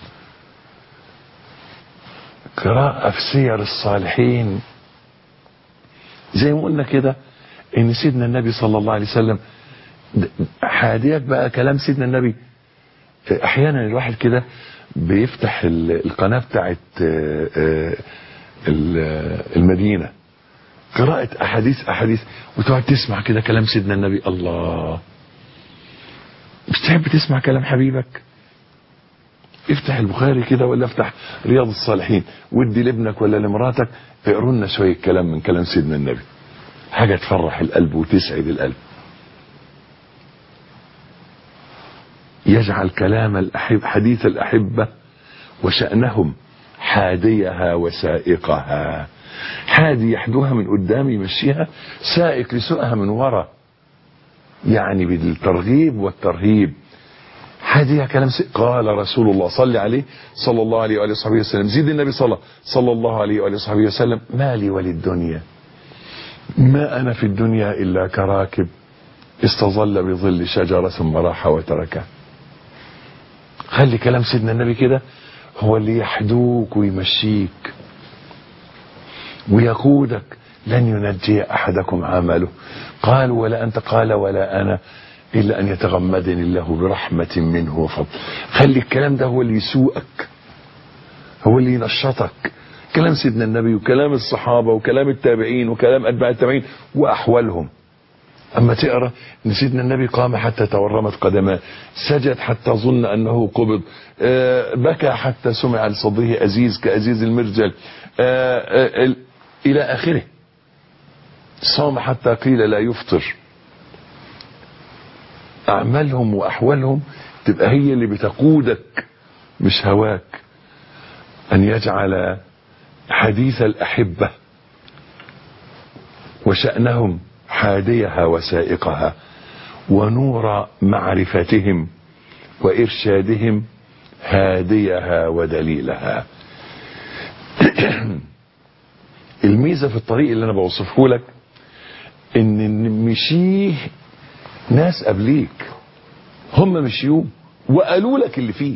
قراءة في سير الصالحين زي ما قلنا كده ان سيدنا النبي صلى الله عليه وسلم حاديك. بقى كلام سيدنا النبي احيانا الواحد كده بيفتح القناة بتاعت المدينة، قراءة احاديث وتقعد تسمع كده كلام سيدنا النبي. الله، مش تحب تسمع كلام حبيبك؟ افتح البخاري كده ولا افتح رياض الصالحين وادي لابنك ولا لمراتك اقروا لنا شويه كلام من كلام سيدنا النبي، حاجه تفرح القلب وتسعد القلب. يجعل كلام حديث الأحبة وشأنهم حاديها وسائقها. حادي يحدوها من قدام يمشيها، سائق يسوقها من ورا، يعني بالترغيب والترهيب. حاديها كلام قال رسول الله صلى عليه صلى الله عليه وآله وصحبه وسلم، زيد النبي صلى الله عليه وآله وصحبه وسلم: ما لي وللدنيا، ما أنا في الدنيا إلا كراكب استظل بظل شجرة ثم راح وتركه. خلي كلام سيدنا النبي كده هو اللي يحدوك ويمشيك ويقودك. لن ينجي أحدكم عمله، قال ولا أنت، قال ولا أنا، إلا أن يتغمدني الله برحمة منه وفضل. خلي الكلام ده هو اللي يسوقك، هو اللي ينشطك. كلام سيدنا النبي وكلام الصحابة وكلام التابعين وكلام أتباع التابعين وأحوالهم. أما تقرأ أن سيدنا النبي قام حتى تورمت قدماه، سجد حتى ظن أنه قبض، بكى حتى سمع لصدره أزيز كأزيز المرجل، إلى آخره. صام حتى قيل لا يفطر. أعمالهم وأحوالهم تبقى هي اللي بتقودك مش هواك. أن يجعل حديث الأحبة وشأنهم حاديها وسائقها، ونور معرفتهم وإرشادهم هاديها ودليلها. الميزة في الطريق اللي أنا بوصفه لك إن مشيه ناس قبليك، هم مشيوه وقالوا لك اللي فيه.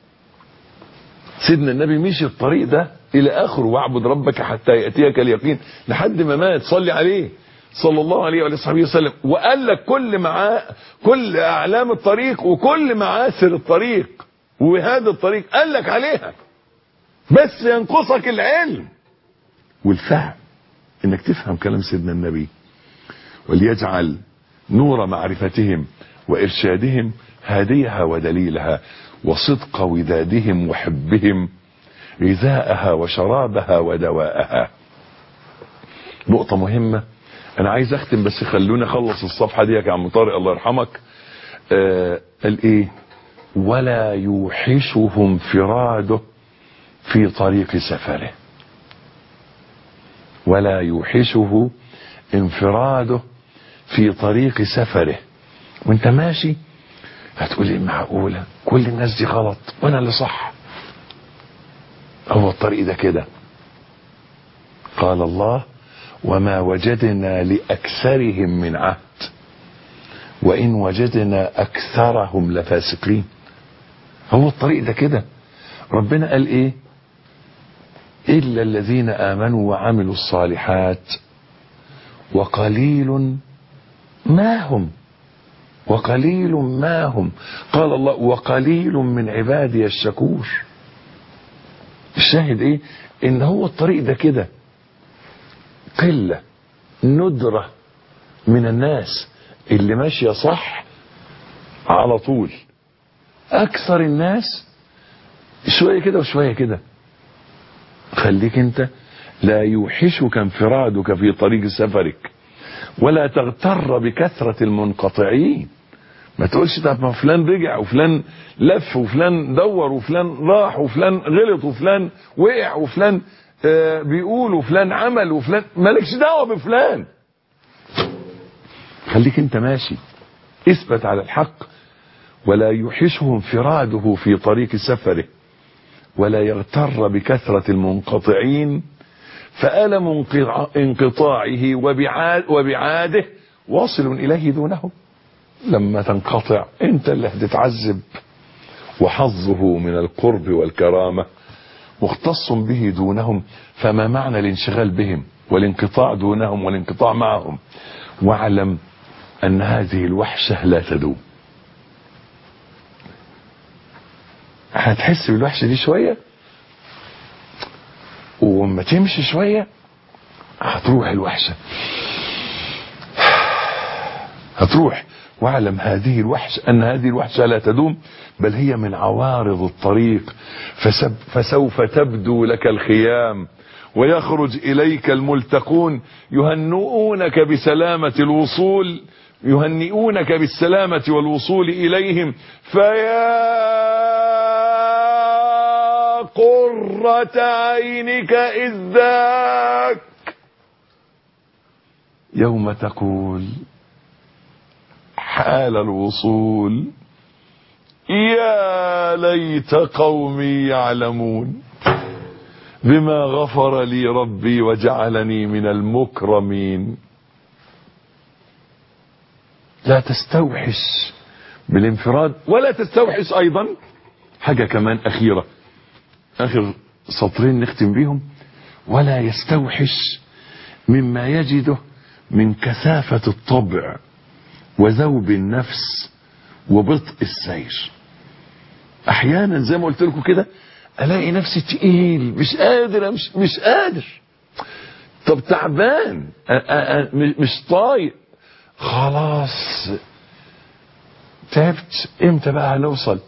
سيدنا النبي مشي الطريق ده إلى آخره: واعبد ربك حتى يأتيك اليقين، لحد ما مات. صلي عليه صلى الله عليه وصحبه وسلم، وقال لك كل أعلام الطريق وكل معاثر الطريق وهذا الطريق قال لك عليها، بس ينقصك العلم والفهم انك تفهم كلام سيدنا النبي. وليجعل نور معرفتهم وإرشادهم هاديها ودليلها، وصدق ودادهم وحبهم غذاءها وشرابها ودواءها. نقطة مهمة أنا عايز أختم، بس خلونا أخلص الصفحة دي يا عم طارق الله يرحمك. قال إيه؟ ولا يوحشه انفراده في طريق سفره. ولا يوحشه انفراده في طريق سفره. وانت ماشي هتقولي معقولة كل الناس دي غلط وانا اللي صح؟ هو الطريق ده كده. قال الله: وما وجدنا لأكثرهم من عهد وإن وجدنا أكثرهم لفاسقين. هو الطريق ده كده. ربنا قال إيه؟ إلا الذين آمنوا وعملوا الصالحات وقليل ما هم وقليل ما هم. قال الله وقليل من عبادي الشكور. الشاهد إيه؟ إن هو الطريق ده كده، قلة ندرة من الناس اللي ماشية صح على طول. أكثر الناس شوية كده وشوية كده. خليك أنت لا يوحشك انفرادك في طريق سفرك ولا تغتر بكثرة المنقطعين. ما تقولش طب ما فلان رجع وفلان لف وفلان دور وفلان راح وفلان غلط وفلان وقع وفلان بيقول وفلان عمل وفلان. مالكش دعوة بفلان. خليك انت ماشي، اثبت على الحق ولا يوحشه انفراده في طريق سفره ولا يغتر بكثرة المنقطعين، فألم انقطاعه وبعاده واصل إليه دونه. لما تنقطع انت اللي هتتعذب، وحظه من القرب والكرامة مختص به دونهم. فما معنى الانشغال بهم والانقطاع دونهم والانقطاع معهم؟ واعلم أن هذه الوحشة لا تدوم. هتحس بالوحشة دي شوية، وما تمشي شوية هتروح الوحشة، هتروح. واعلم هذه الوحشة أن هذه الوحشة لا تدوم، بل هي من عوارض الطريق. فسوف تبدو لك الخيام ويخرج إليك الملتقون يهنئونك بسلامة الوصول، يهنئونك بالسلامة والوصول إليهم. فيا قرة عينك إذ ذاك يوم تقول حال الوصول يا ليت قومي يعلمون بما غفر لي ربي وجعلني من المكرمين. لا تستوحش بالانفراد، ولا تستوحش ايضا حاجة كمان اخيرة، اخر سطرين نختم بيهم. ولا يستوحش مما يجده من كثافة الطبع وذوب النفس وبطء السير. احيانا زي ما قلت لكم كده الاقي نفسي تقيل، مش قادر امشي، مش قادر. طب تعبان، مش طايق، خلاص تعبت. امتى بقى هنوصل؟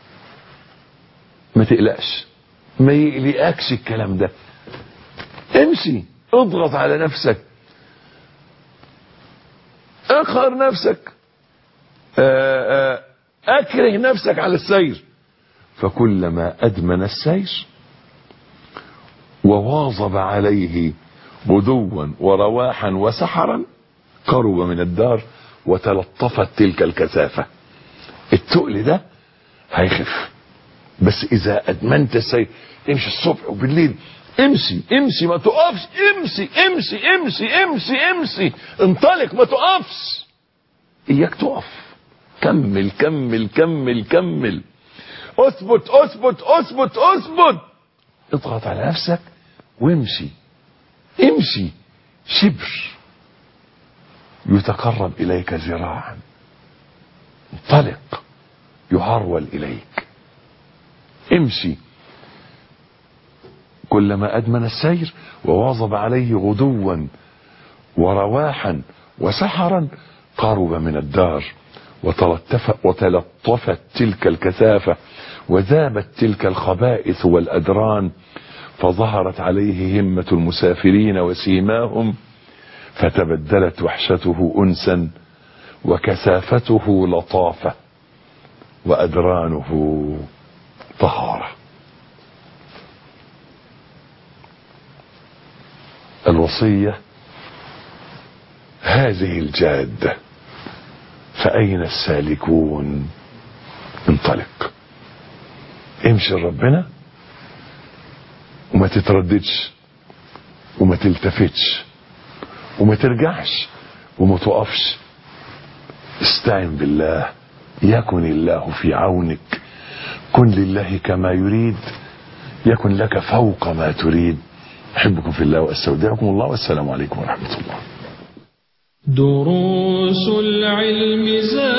ما تقلقش، ما يقلقكش الكلام ده. امشي، اضغط على نفسك، اقهر نفسك، اكره نفسك على السير. فكلما ادمن السير وواظب عليه غدوا ورواحا وسحرا قرب من الدار وتلطفت تلك الكثافة. التقل ده هيخف، بس اذا ادمنت السير امشي الصبح وبالليل، امشي امشي ما تقفش، امشي امشي امشي امشي امشي، انطلق ما تقفش. اياك تقف، كمل كمل كمل كمل، اثبت اثبت اثبت اثبت، اضغط على نفسك وامشي. امشي شبر يتقرب اليك ذراعا، انطلق يهرول اليك. امشي. كلما ادمن السير وواظب عليه غدوا ورواحا وسحرا قرب من الدار وتلطفت تلك الكثافة وذابت تلك الخبائث والأدران، فظهرت عليه همة المسافرين وسيماهم، فتبدلت وحشته أنسا وكثافته لطافة وأدرانه طهارة. الوصية هذه الجادة، فأين السالكون؟ انطلق، امشي لربنا وما تترددش وما تلتفتش وما ترجعش وما توقفش. استعن بالله يكن الله في عونك. كن لله كما يريد يكن لك فوق ما تريد. أحبكم في الله وأستودعكم الله والسلام عليكم ورحمة الله. دروس العلم